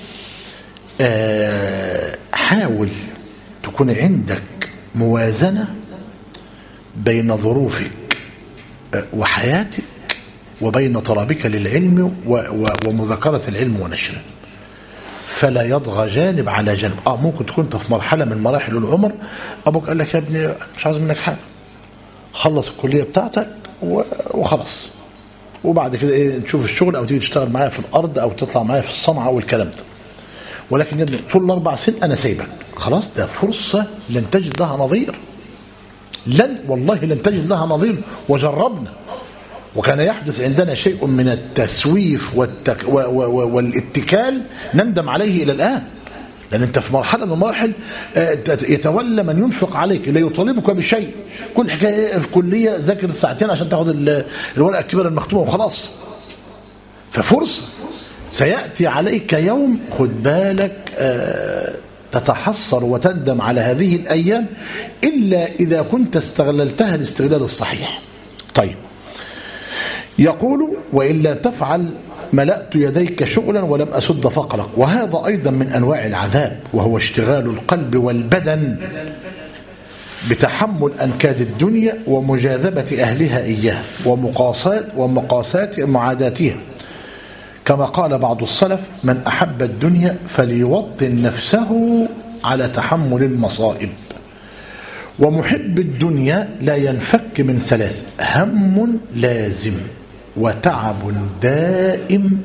حاول تكون عندك موازنة بين ظروفك وحياتك وبين طلبك للعلم ومذاكرة العلم ونشره، فلا يضغى جانب على جانب. ممكن تكون انت في مرحلة من مراحل العمر أبوك قال لك يا ابني مش عايز منك حاجة، خلص الكلية بتاعتك وخلاص، وبعد كده ايه نشوف الشغل او تيجي تشتغل معايا في الارض او تطلع معايا في الصنعه والكلام ده. ولكن يا ابني طول ال4 سنين انا سايبك، خلاص ده فرصه لن تجد لها نظير، والله لن تجد لها نظير، وجربنا وكان يحدث عندنا شيء من التسويف والاتكال نندم عليه الى الان، لأن أنت في مرحلة من المراحل يتولى من ينفق عليك لا يطالبك بشيء، كل حكاية في كلية ذاكر ساعتين عشان تاخد الورقة الكبيرة المختومة وخلاص. ففرصة سيأتي عليك يوم خد بالك تتحسر وتندم على هذه الأيام إلا إذا كنت استغللتها الاستغلال الصحيح. طيب يقول وإلا تفعل ملأت يديك شغلا ولم أسد فقرك. وهذا أيضا من أنواع العذاب، وهو اشتغال القلب والبدن بتحمل أنكاد الدنيا ومجاذبة أهلها إياها ومقاسات معاداتها، كما قال بعض السلف من أحب الدنيا فليوطن نفسه على تحمل المصائب. ومحب الدنيا لا ينفك من 3: هم لازم، وتعب دائم،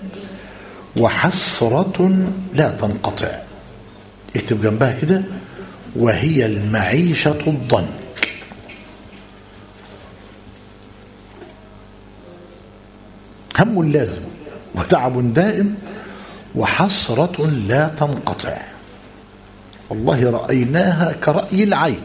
وحسرة لا تنقطع. اكتب جنبها كده: وهي المعيشة الضنك. هم لازم وتعب دائم وحسرة لا تنقطع. والله رأيناها كرأي العين.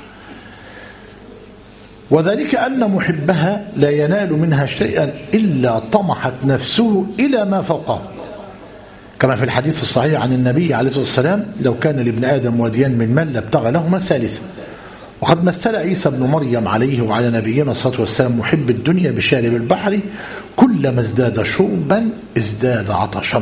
وذلك أن محبها لا ينال منها شيئا إلا طمحت نفسه إلى ما فوقه، كما في الحديث الصحيح عن النبي عليه الصلاة والسلام: لو كان لابن آدم واديان من مال لابتغى لهما ثالثا. وقد مثل عيسى بن مريم عليه وعلى نبينا الصلاة والسلام محب الدنيا بشارب البحر، كلما ازداد شربا ازداد عطشا.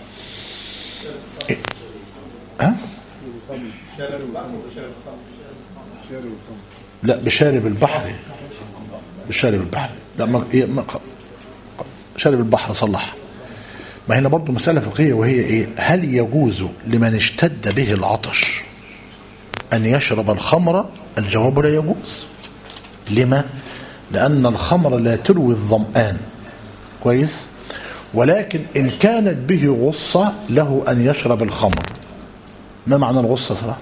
لا بشارب البحر، بشارب البحر، لا شارب البحر صلح. ما هنا برضو مسألة فقهية، وهي ايه؟ هل يجوز لمن اشتد به العطش أن يشرب الخمر؟ الجواب لا يجوز. لما؟ لأن الخمر لا تروي الظمآن، كويس؟ ولكن إن كانت به غصة له أن يشرب الخمر. ما معنى الغصة صراحة؟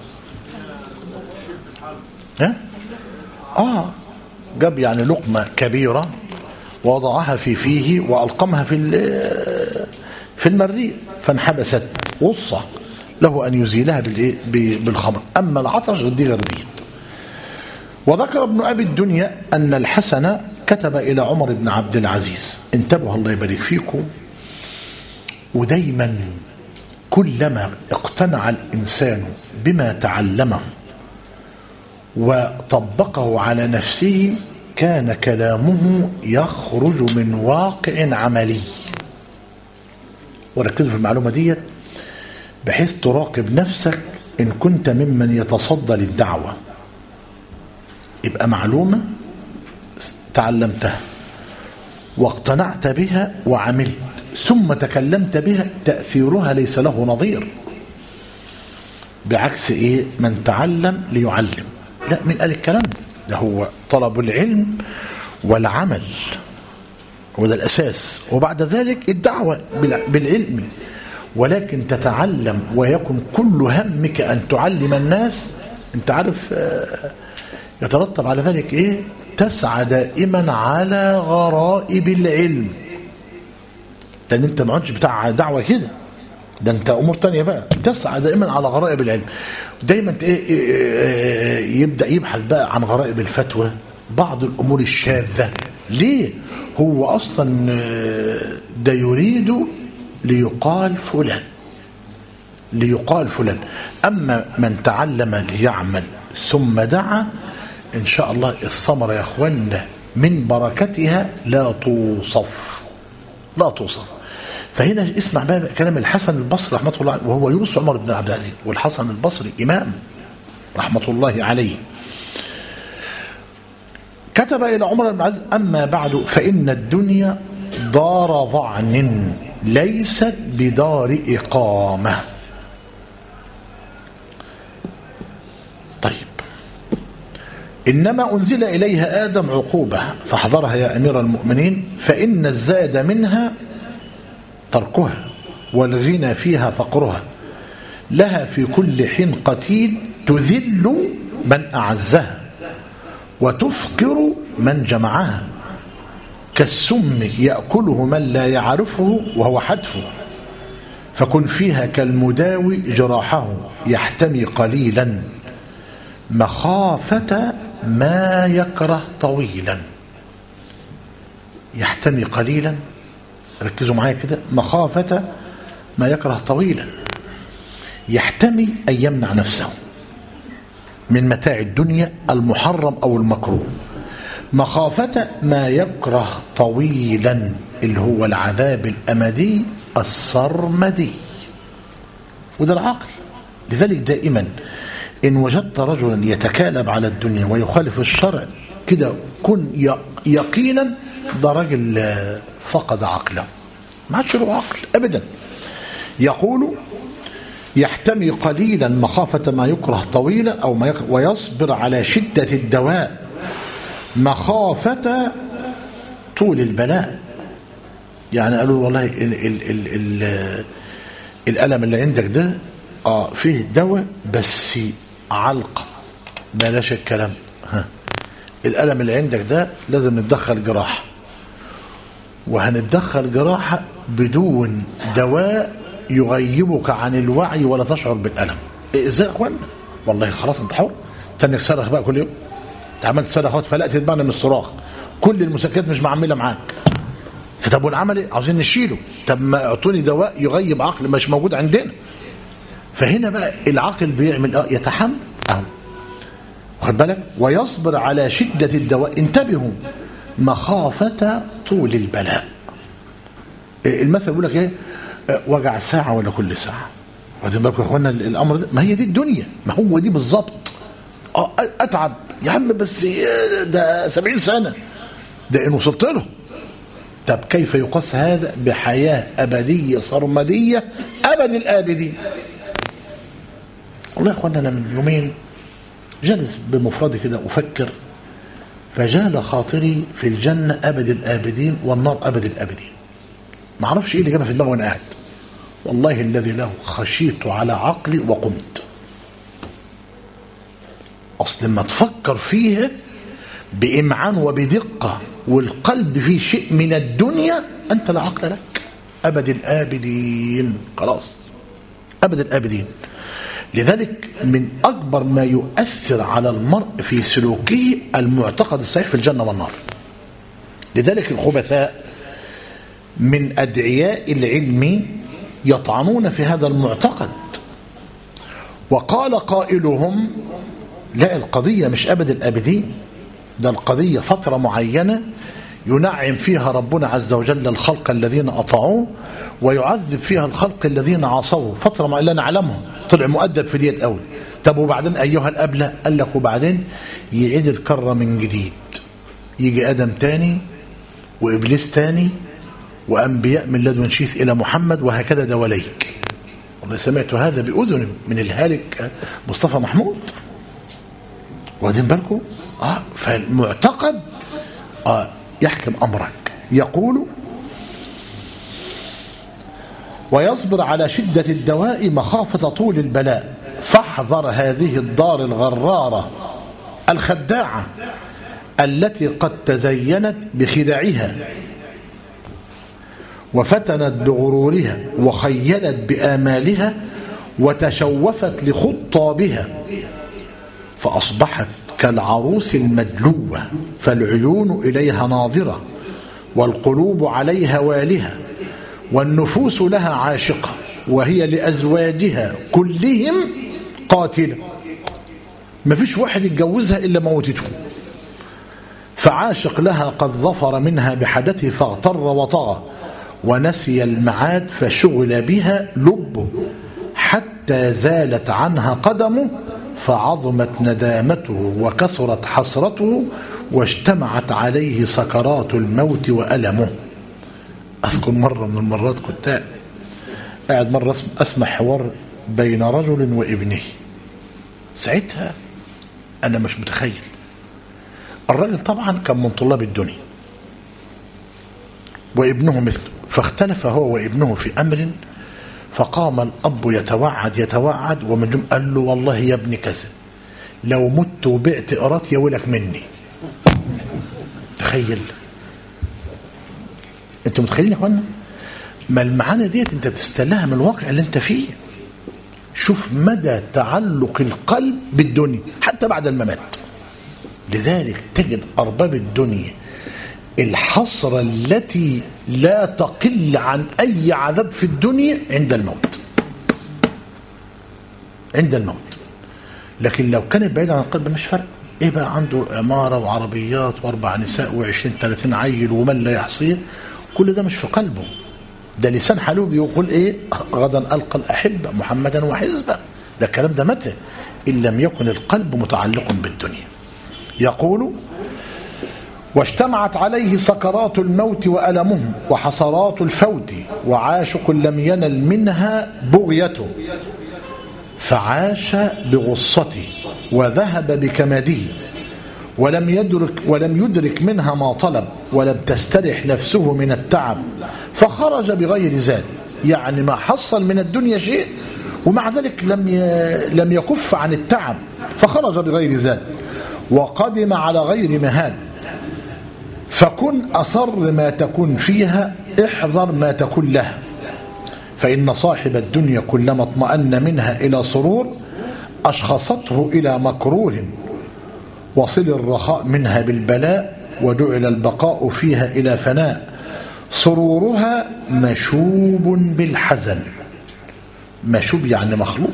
جاب يعني لقمة كبيرة ووضعها في فيه وألقمها في المريء فانحبست، غصة له أن يزيلها بالخمر. أما العطش دي غير دي. وذكر ابن أبي الدنيا أن الحسن كتب إلى عمر بن عبد العزيز: انتبهوا الله يبارك فيكم، ودايما كلما اقتنع الإنسان بما تعلمه وطبقه على نفسه كان كلامه يخرج من واقع عملي. وركزوا في المعلومة دي بحيث تراقب نفسك إن كنت ممن يتصدى للدعوة. يبقى معلومة تعلمتها واقتنعت بها وعملت ثم تكلمت بها، تأثيرها ليس له نظير، بعكس إيه؟ من تعلم ليعلم. لا، من قال الكلام ده هو طلب العلم والعمل. وده الأساس. وبعد ذلك الدعوة بالعلم، ولكن تتعلم ويكن كل همك أن تعلم الناس. أنت عارف يترتب على ذلك إيه؟ تسعى دائما على غرائب العلم، لأن أنت ما عدتش بتاع دعوة كده، ده أنت أمور تانية بقى. تسعى دائما على غرائب العلم، دايما يبدأ يبحث بقى عن غرائب الفتوى، بعض الأمور الشاذة. ليه؟ هو أصلا ده يريد ليقال فلان. أما من تعلم ليعمل ثم دعا، إن شاء الله الثمرة يا أخوانا من بركتها لا توصف. فهنا اسمع بقى كلام الحسن البصري رحمة الله عليه، وهو يوصي عمر بن عبد العزيز، والحسن البصري إمام رحمة الله عليه. كتب إلى عمر بن عبد العزيز: أما بعد فإن الدنيا دار ضعن ليست بدار إقامة. طيب، إنما أنزل إليها آدم عقوبة فاحذرها يا أمير المؤمنين، فإن الزاد منها تركها والغنى فيها فقرها، لها في كل حين قتيل تذل من أعزها وتفقر من جمعها، كالسم يأكله من لا يعرفه وهو حتفه، فكن فيها كالمداوي جراحه يحتمي قليلا مخافة ما يكره طويلا. يحتمي قليلا، ركزوا معايا كده، مخافة ما يكره طويلا. يحتمي أن يمنع نفسه من متاع الدنيا المحرم أو المكروه، مخافة ما يكره طويلا اللي هو العذاب الأمدي السرمدي، وده العقل. لذلك دائما إن وجدت رجلا يتكالب على الدنيا ويخالف الشرع كده كن يقينا ده راجل فقد عقله، ما عادش له عقل أبدا. يقول: يحتمي قليلا مخافة ما يكره طويلا أو ما يكره، ويصبر على شدة الدواء مخافة طول البلاء. يعني قالوا والله الألم اللي عندك ده فيه دواء بس علقة، بلاش الكلام. الألم اللي عندك ده لازم نتدخل جراحة، وهنتدخل جراحة بدون دواء يغيبك عن الوعي ولا تشعر بالألم. ازاي يا اخوانا؟ والله خلاص انت حر، تنك صرخ بقى كل يوم، انت عملت صرخات فلقت دماغنا من الصراخ، كل المسكنات مش معمله معاك. فطب والعمل ايه؟ عاوزين نشيله، طب ما اعطوني دواء يغيب عقل مش موجود عندنا. فهنا بقى العقل بيعمل يتحمل واخد بالك، ويصبر على شدة الدواء. انتبهوا، مخافة طول البلاء. المثل بيقول لك ايه؟ وجع ساعة ولا كل ساعة. واخدين بالكم يا اخوانا الامر ده؟ ما هي دي الدنيا، ما هو دي بالظبط. اتعب يا عم بس ده 70 سنة، ده ان وصلت له. طب كيف يقاس هذا بحياة أبدية سرمدية أبد الآبدين؟ والله يا اخوانا انا من يومين جلس بمفردي كده أفكر، فجال خاطري في الجنة أبد الآبدين والنار أبد الآبدين. ما اعرفش ايه اللي جابها في دماغي وانا قاعد، والله الذي له خشيت على عقلي وقمت. اصل لما تفكر فيها بإمعان وبدقة والقلب فيه شيء من الدنيا أنت لا عقل لك. أبد الآبدين، خلاص أبد الآبدين. لذلك من أكبر ما يؤثر على المرء في سلوكه المعتقد الصحيح في الجنة والنار. لذلك الخبثاء من أدعياء العلم يطعنون في هذا المعتقد، وقال قائلهم: لا، القضية مش أبد الآبدين، ده القضية فترة معينة ينعم فيها ربنا عز وجل الخلق الذين أطاعوه ويعذب فيها الخلق الذين عصوه، فترة معينة لا نعلمهم. طلع مؤدب في ديت أول. طب وبعدين أيها الأبلة؟ قال لك وبعدين يعيد الكرة من جديد، يجي آدم تاني وإبليس تاني وأنبياء من لدن شيث إلى محمد، وهكذا دواليك. والله سمعت هذا بأذن من الهالك مصطفى محمود. واخدين بالكم؟ فالمعتقد يحكم أمرك، يقول ويصبر على شدة الدواء مخافة طول البلاء، فاحذر هذه الدار الغرارة الخداعة التي قد تزينت بخدعها وفتنت بغرورها وخيلت بآمالها وتشوفت لخطابها، فأصبحت كالعروس المدلوة، فالعيون إليها ناظرة والقلوب عليها والهة والنفوس لها عاشقة، وهي لأزواجها كلهم قاتلة، ما فيش واحد يتجوزها إلا موتته، فعاشق لها قد ظفر منها بحدثه فاغتر وطغى ونسي المعاد فشغل بها لبه حتى زالت عنها قدمه، فعظمت ندامته وكثرت حسرته واجتمعت عليه سكرات الموت وألمه. أذكر مرة من المرات كنت قاعد مرة أسمع حوار بين رجل وابنه، ساعتها أنا مش متخيل، الرجل طبعا كان من طلاب الدنيا وابنه مثله، فاختلف هو وابنه في أمر، فقام الأب يتوعد ومن جم قال له والله يا ابني كذا، لو مت وبعت قرات يا ولك مني. تخيل، انتوا متخيلين يا اخوانا؟ ما المعاني ديت انت تستلها من الواقع اللي انت فيه. شوف مدى تعلق القلب بالدنيا حتى بعد الممات. لذلك تجد أرباب الدنيا الحسرة التي لا تقل عن أي عذاب في الدنيا عند الموت، عند الموت. لكن لو كانت بعيد عن القلب مش فرق، ايه بقى عنده عمارة وعربيات واربع نساء و20-30 عيل ومن لا يحصيه، كل ده مش في قلبه، ده لسان حاله بيقول ايه؟ غدا ألقى الأحبة محمدا وحزبه. ده الكلام ده متى؟ إن لم يكن القلب متعلق بالدنيا. يقول واجتمعت عليه سكرات الموت وألمهم وحسرات الفوت، وعاشق لم ينل منها بغيته، فعاش بغصته وذهب بكمده، ولم يدرك منها ما طلب، ولم تسترح نفسه من التعب، فخرج بغير زاد، يعني ما حصل من الدنيا شيء ومع ذلك لم يكف عن التعب، فخرج بغير زاد، وقدم على غير مهاد. فكن أصر ما تكون فيها، احذر ما تكون لها، فإن صاحب الدنيا كلما اطمأن منها إلى سرور أشخصته إلى مكروه، وصل الرخاء منها بالبلاء، وجعل البقاء فيها إلى فناء، سرورها مشوب بالحزن، مشوب يعني مخلوط،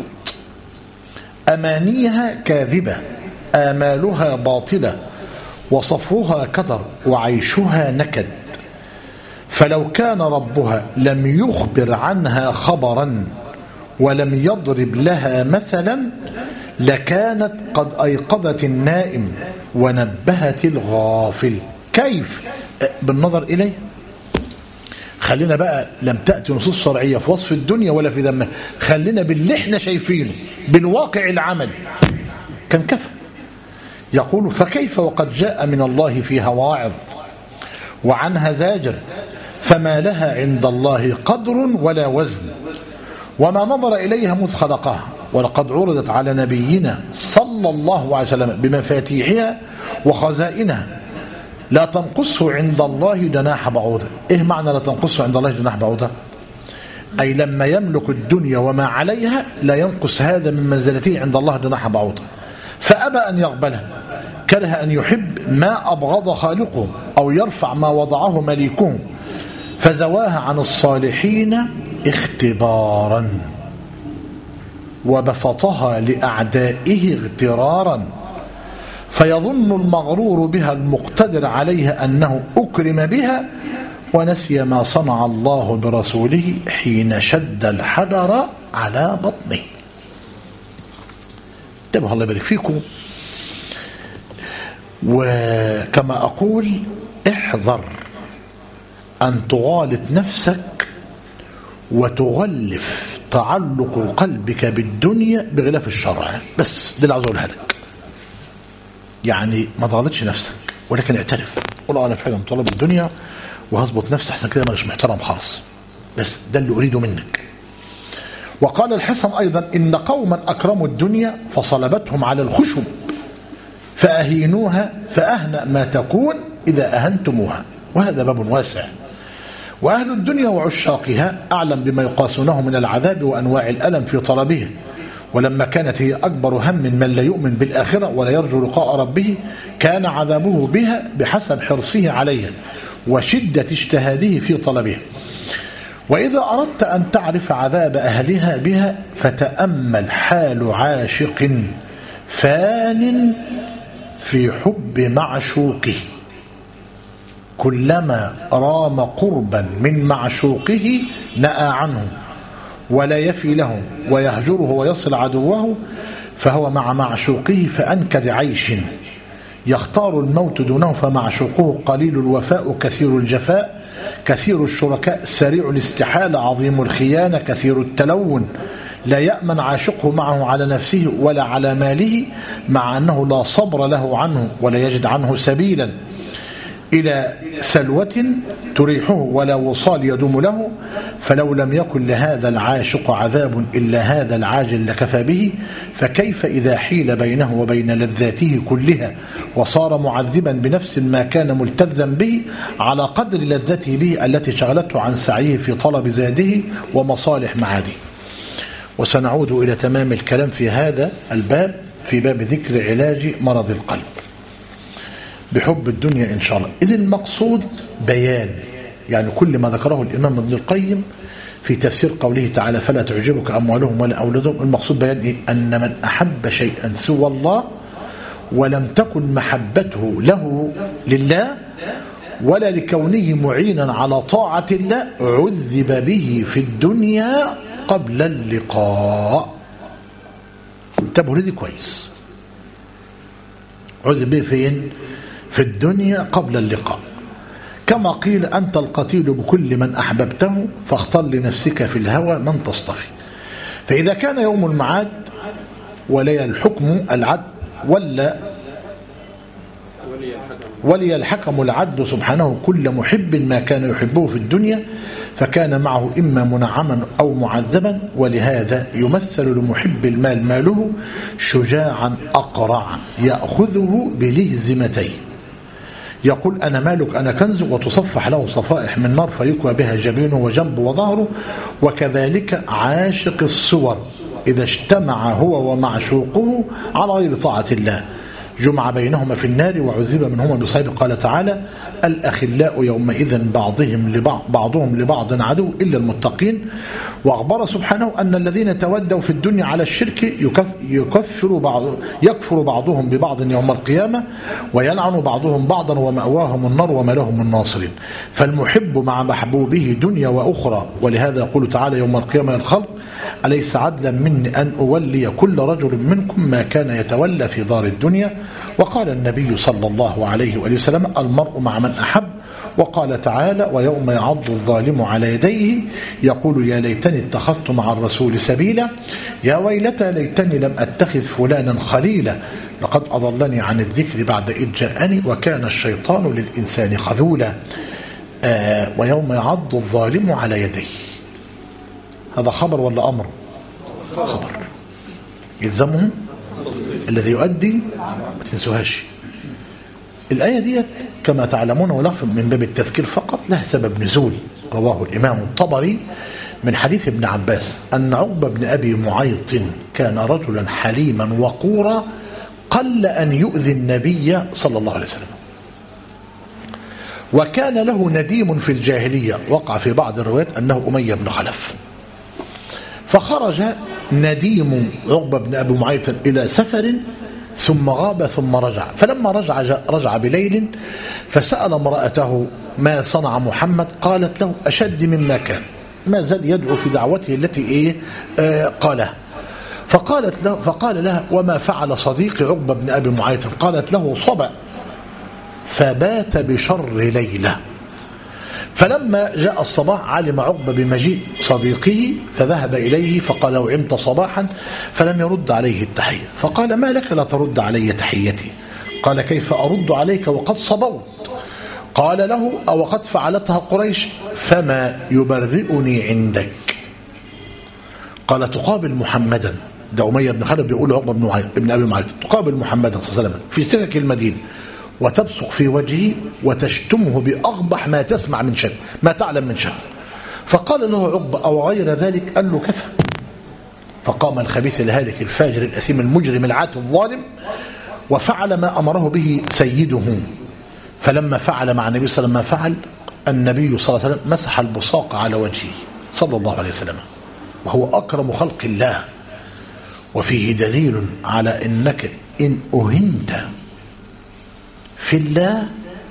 أمانيها كاذبة، آمالها باطلة، وصفوها كدر، وعيشها نكد. فلو كان ربها لم يخبر عنها خبرا ولم يضرب لها مثلا لكانت قد أيقظت النائم ونبهت الغافل. كيف؟ بالنظر إليه. خلينا بقى، لم تأتي نصوص شرعية في وصف الدنيا ولا في ذمها، خلينا باللي احنا شايفينه بالواقع العملي، كان كفى. يقول فكيف وقد جاء من الله فيها واعظ وعنها زاجر، فما لها عند الله قدر ولا وزن، وما نظر إليها مذ خلقها، ولقد عرضت على نبينا صلى الله عليه وسلم بمفاتيحها وخزائنها، لا تنقصه عند الله جناح بعوضة. ايه معنى لا تنقصه عند الله جناح بعوضة؟ أي لما يملك الدنيا وما عليها لا ينقص هذا من منزلته عند الله جناح بعوضة، فأبى أن يقبله، كره أن يحب ما أبغض خالقه أو يرفع ما وضعه مليكه، فزواها عن الصالحين اختبارا، وبسطها لأعدائه اغترارا، فيظن المغرور بها المقتدر عليها أنه أكرم بها، ونسي ما صنع الله برسوله حين شد الحجر على بطنه. انتبهوا الله يبارك فيكم. وكما أقول احذر أن تغالط نفسك وتغلف تعلق قلبك بالدنيا بغلاف الشرع، بس ده اللي عاوز اقولها لك. يعني ما تغلطش نفسك، ولكن اعترف قول أنا فعلا طلب الدنيا وهظبط نفسي احسن كده مش محترم خالص، بس ده اللي أريده منك. وقال الحسن أيضا إن قوما أكرموا الدنيا فصلبتهم على الخشب فأهينوها فأهنأ ما تكون إذا أهنتموها. وهذا باب واسع. وأهل الدنيا وعشاقها أعلم بما يقاسونه من العذاب وأنواع الألم في طلبه، ولما كانت هي أكبر هم من لا يؤمن بالآخرة ولا يرجو لقاء ربه كان عذابه بها بحسب حرصه عليها وشدة اجتهاده في طلبها. وإذا أردت أن تعرف عذاب أهلها بها فتأمل حال عاشق فان في حب معشوقه، كلما رام قربا من معشوقه نأى عنه ولا يفي له ويهجره ويصل عدوه، فهو مع معشوقه فأنكد عيش يختار الموت دونه، فمعشوقه قليل الوفاء كثير الجفاء كثير الشركاء سريع الاستحالة عظيم الخيانة كثير التلون، لا يأمن عاشقه معه على نفسه ولا على ماله، مع أنه لا صبر له عنه ولا يجد عنه سبيلا إلى سلوة تريحه ولا وصال يدوم له. فلو لم يكن لهذا العاشق عذاب إلا هذا العاجل لكفى به، فكيف إذا حيل بينه وبين لذاته كلها وصار معذبا بنفس ما كان ملتذا به على قدر لذته به التي شغلته عن سعيه في طلب زاده ومصالح معاده. وسنعود إلى تمام الكلام في هذا الباب في باب ذكر علاج مرض القلب بحب الدنيا إن شاء الله. إذ المقصود بيان، يعني كل ما ذكره الإمام ابن القيم في تفسير قوله تعالى فلا تعجبك أموالهم ولا أولادهم، المقصود بيان إيه؟ أن من أحب شيئا سوى الله ولم تكن محبته له لله ولا لكونه معينا على طاعة الله عذب به في الدنيا قبل اللقاء. انتبهوا لدي كويس، عذب به فين؟ في الدنيا قبل اللقاء. كما قيل أنت القتيل بكل من أحببته فاختر لنفسك في الهوى من تصطفي. فإذا كان يوم المعاد ولي الحكم العدل ولي الحكم العدل سبحانه كل محب ما كان يحبه في الدنيا، فكان معه إما منعما أو معذبا. ولهذا يمثل لمحب المال ماله شجاعا أقرعا يأخذه بلهزمتين، يقول أنا مالك أنا كنز، وتصفح له صفائح من نار فيكوى بها جبينه وجنبه وظهره. وكذلك عاشق الصور إذا اجتمع هو ومعشوقه على غير طاعة الله جمع بينهما في النار وعذب منهما بصيب. قال تعالى الأخلاء يومئذ بعضهم لبعض عدو إلا المتقين. وأخبر سبحانه أن الذين تودوا في الدنيا على الشرك يكفر بعضهم ببعض يوم القيامة ويلعن بعضهم بعضا ومأواهم النار وما لهم من ناصرين. فالمحب مع محبوبه دنيا وأخرى. ولهذا يقول تعالى يوم القيامة الخلق أليس عدلا مني أن أولي كل رجل منكم ما كان يتولى في دار الدنيا. وقال النبي صلى الله عليه وسلم المرء مع من أحب. وقال تعالى ويوم يعض الظالم على يديه يقول يا ليتني اتخذت مع الرسول سبيلا يا ويلتى ليتني لم أتخذ فلانا خليلا لقد أضلني عن الذكر بعد إذ جاءني وكان الشيطان للإنسان خذولا. ويوم يعض الظالم على يديه، هذا خبر ولا أمر؟ خبر يلزمه الذي يؤدي، ما تنسوهاش. الآية دي كما تعلمون ولف من باب التذكير فقط لها سبب نزول. رواه الإمام الطبري من حديث ابن عباس أن عقبة بن أبي معيط كان رجلا حليما وقورا قل أن يؤذي النبي صلى الله عليه وسلم، وكان له نديم في الجاهلية وقع في بعض الروايات أنه أمية بن خلف. فخرج نديم عقبة بن أبي معيط إلى سفر ثم غاب ثم رجع. فلما رجع بليل فسأل امرأته ما صنع محمد؟ قالت له أشد مما كان، ما زال يدعو في دعوته التي قالها. فقال لها وما فعل صديقي عقبة بن أبي معيط؟ قالت له صبأ فبات بشر ليلة. فلما جاء الصباح علم عقبة بمجيء صديقه فذهب إليه فقال له عمت صباحا؟ فلم يرد عليه التحية. فقال ما لك لا ترد علي تحيتي؟ قال كيف أرد عليك وقد صبوت قال له أو قد فعلتها قريش فما يبرئني عندك. قال تقابل محمدا، ده أمية بن خلف بيقول عقبة بن أبي معيط، تقابل محمدا صلى الله عليه وسلم في سكك المدينة وتبصق في وجهه وتشتمه بأقبح ما تسمع من شتم، ما تعلم من شتم. فقال له عقبة أو غير ذلك؟ قال له كفى. فقام الخبيث الهالك الفاجر الأثيم المجرم العاتي الظالم وفعل ما أمره به سيده. فلما فعل مع النبي صلى الله عليه وسلم ما فعل، النبي صلى الله عليه وسلم مسح البصاق على وجهه صلى الله عليه وسلم، وهو أكرم خلق الله. وفيه دليل على أنك إن أهنت في الله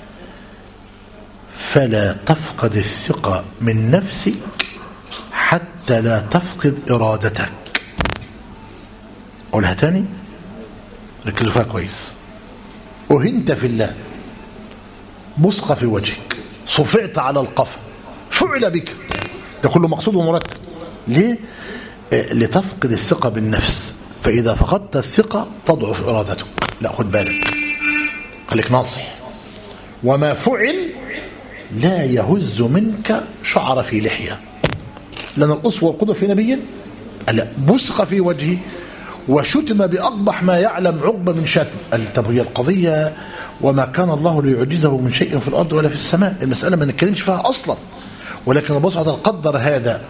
فلا تفقد الثقة من نفسك حتى لا تفقد إرادتك. أقولها تاني، ركزوا فيها كويس. أهنت في الله، بصق في وجهك، صفعت على القفا، فعل بك، ده كله مقصود ومرتب. ليه؟ لتفقد الثقة بالنفس، فإذا فقدت الثقة تضعف إرادتك. لا، خد بالك، خليك ناصح. وما فعل لا يهز منك شعر في لحية، لأن الأسوة والقدوة في نبي لا بصق في وجهه وشتم بأقبح ما يعلم عقبة من شتم. قال طب هي القضية وما كان الله ليعجزه من شيء في الأرض ولا في السماء، المسألة ما نتكلمش فيها أصلا، ولكن الله سبحانه وتعالى قدر هذا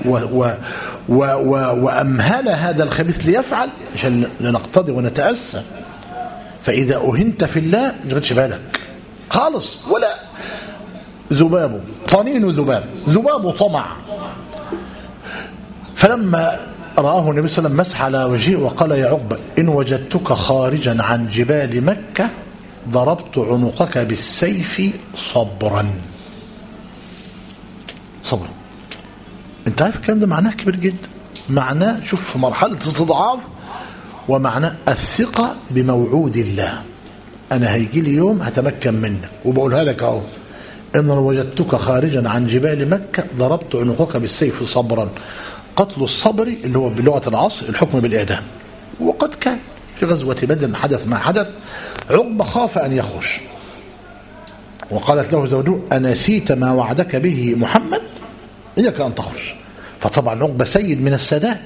وأمهل هذا الخبيث ليفعل عشان لنقتضي ونتأسى. فإذا أهنت في الله ما تشغلش بالك خالص، ولا ذباب طنين ذباب طمع. فلما رآه النبي صلى الله عليه وسلم مسح على وجهه وقال يا عقبة إن وجدتك خارجا عن جبال مكة ضربت عنقك بالسيف صبرا. انت عارف الكلام ده معناه كبير جدا، معناه شوف في مرحلة استضعاف، ومعناه الثقة بموعود الله. أنا هيجي لي يوم هتمكن منك، وبقولها لك أهو، إن وجدتك خارجا عن جبال مكة ضربت عنقك بالسيف صبرا. قتل الصبر اللي هو بلغة العصر الحكم بالإعدام. وقد كان في غزوة بدر حدث ما حدث، عقبة خاف أن يخرج، وقالت له زوجته أنسيت ما وعدك به محمد إياك أن تخرج. فطبعا عقبة سيد من السادات،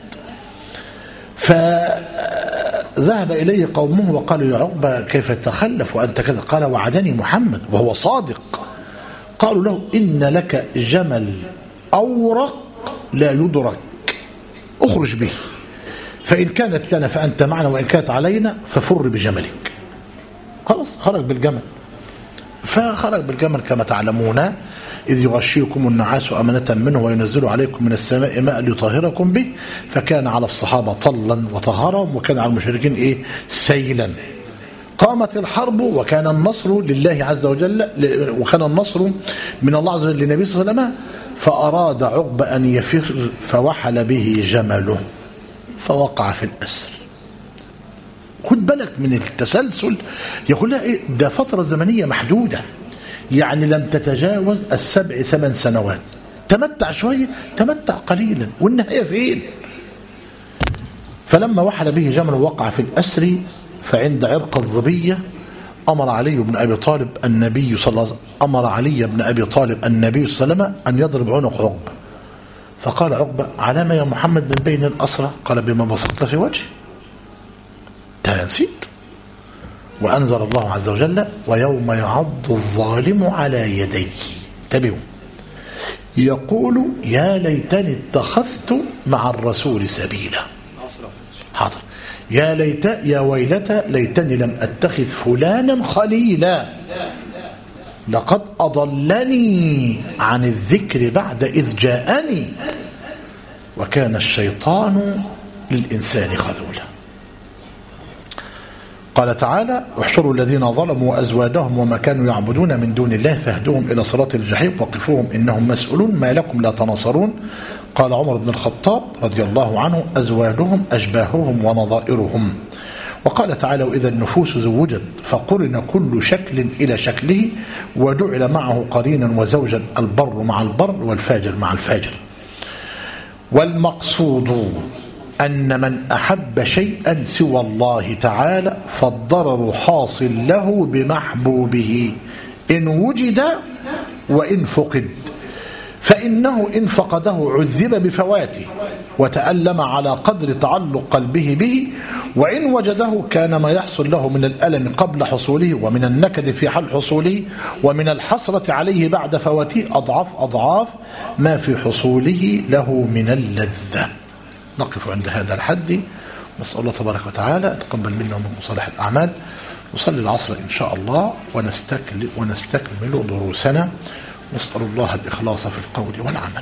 فذهب إليه قومه وقالوا يا عقبة كيف تتخلف وأنت كذا؟ قال وعدني محمد وهو صادق. قالوا له إن لك جمل أورق لا يدرك، اخرج به، فإن كانت لنا فأنت معنا وإن كانت علينا ففر بجملك. خلاص خرج بالجمل. فخرج بالجمل كما تعلمون، إذ يغشيكم النعاس أمنة منه وينزل عليكم من السماء ماء ليطهركم به، فكان على الصحابة طلا وطهرهم، وكان على المشركين سيلا. قامت الحرب وكان النصر لله عز وجل، وكان النصر من الله عز وجل للنبي صلى الله عليه وسلم. فأراد عقبة أن يفر فوحل به جمله فوقع في الأسر. خد بالك من التسلسل، يقول لها ده فترة زمنية محدودة، يعني لم تتجاوز 7-8 سنوات. تمتع شوية، تمتع قليلا، والنهاية فين؟ فلما وحل به جمله وقع في الأسر، فعند عرق الظبية أمر علي بن أبي طالب النبي صلى الله عليه وسلم أن يضرب عنق عقبة. فقال عقبة على ما يا محمد من بين الأسرى؟ قال بما بصقت في وجهي. تنسيت. وأنزل الله عز وجل ويوم يعض الظالم على يديه، انتبهوا، يقول يا ليتني اتخذت مع الرسول سبيلا. حاضر. يا ويلتى ليتني لم أتخذ فلانا خليلا لقد أضلني عن الذكر بعد إذ جاءني وكان الشيطان للإنسان خذولا. قال تعالى احشروا الذين ظلموا وأزواجهم وما كانوا يعبدون من دون الله فاهدوهم إلى صراط الجحيم وقفوهم إنهم مسؤولون ما لكم لا تناصرون. قال عمر بن الخطاب رضي الله عنه أزواجهم أشباههم ونظائرهم. وقال تعالى وإذا النفوس زوجت فقرن كل شكل إلى شكله وجعل معه قرينا وزوجا البر مع البر والفاجر مع الفاجر. والمقصود أن من أحب شيئا سوى الله تعالى فالضرر حاصل له بمحبوبه إن وجد وإن فقد، فإنه إن فقده عذب بفواته وتألم على قدر تعلق قلبه به، وإن وجده كان ما يحصل له من الألم قبل حصوله ومن النكد في حال حصوله ومن الحسرة عليه بعد فواته أضعاف ما في حصوله له من اللذة. نقف عند هذا الحد. نسأل الله تبارك وتعالى تقبل منا ومنكم صالح الأعمال. نصلي العصر إن شاء الله ونستكمل دروسنا. نسأل الله الإخلاص في القول والعمل.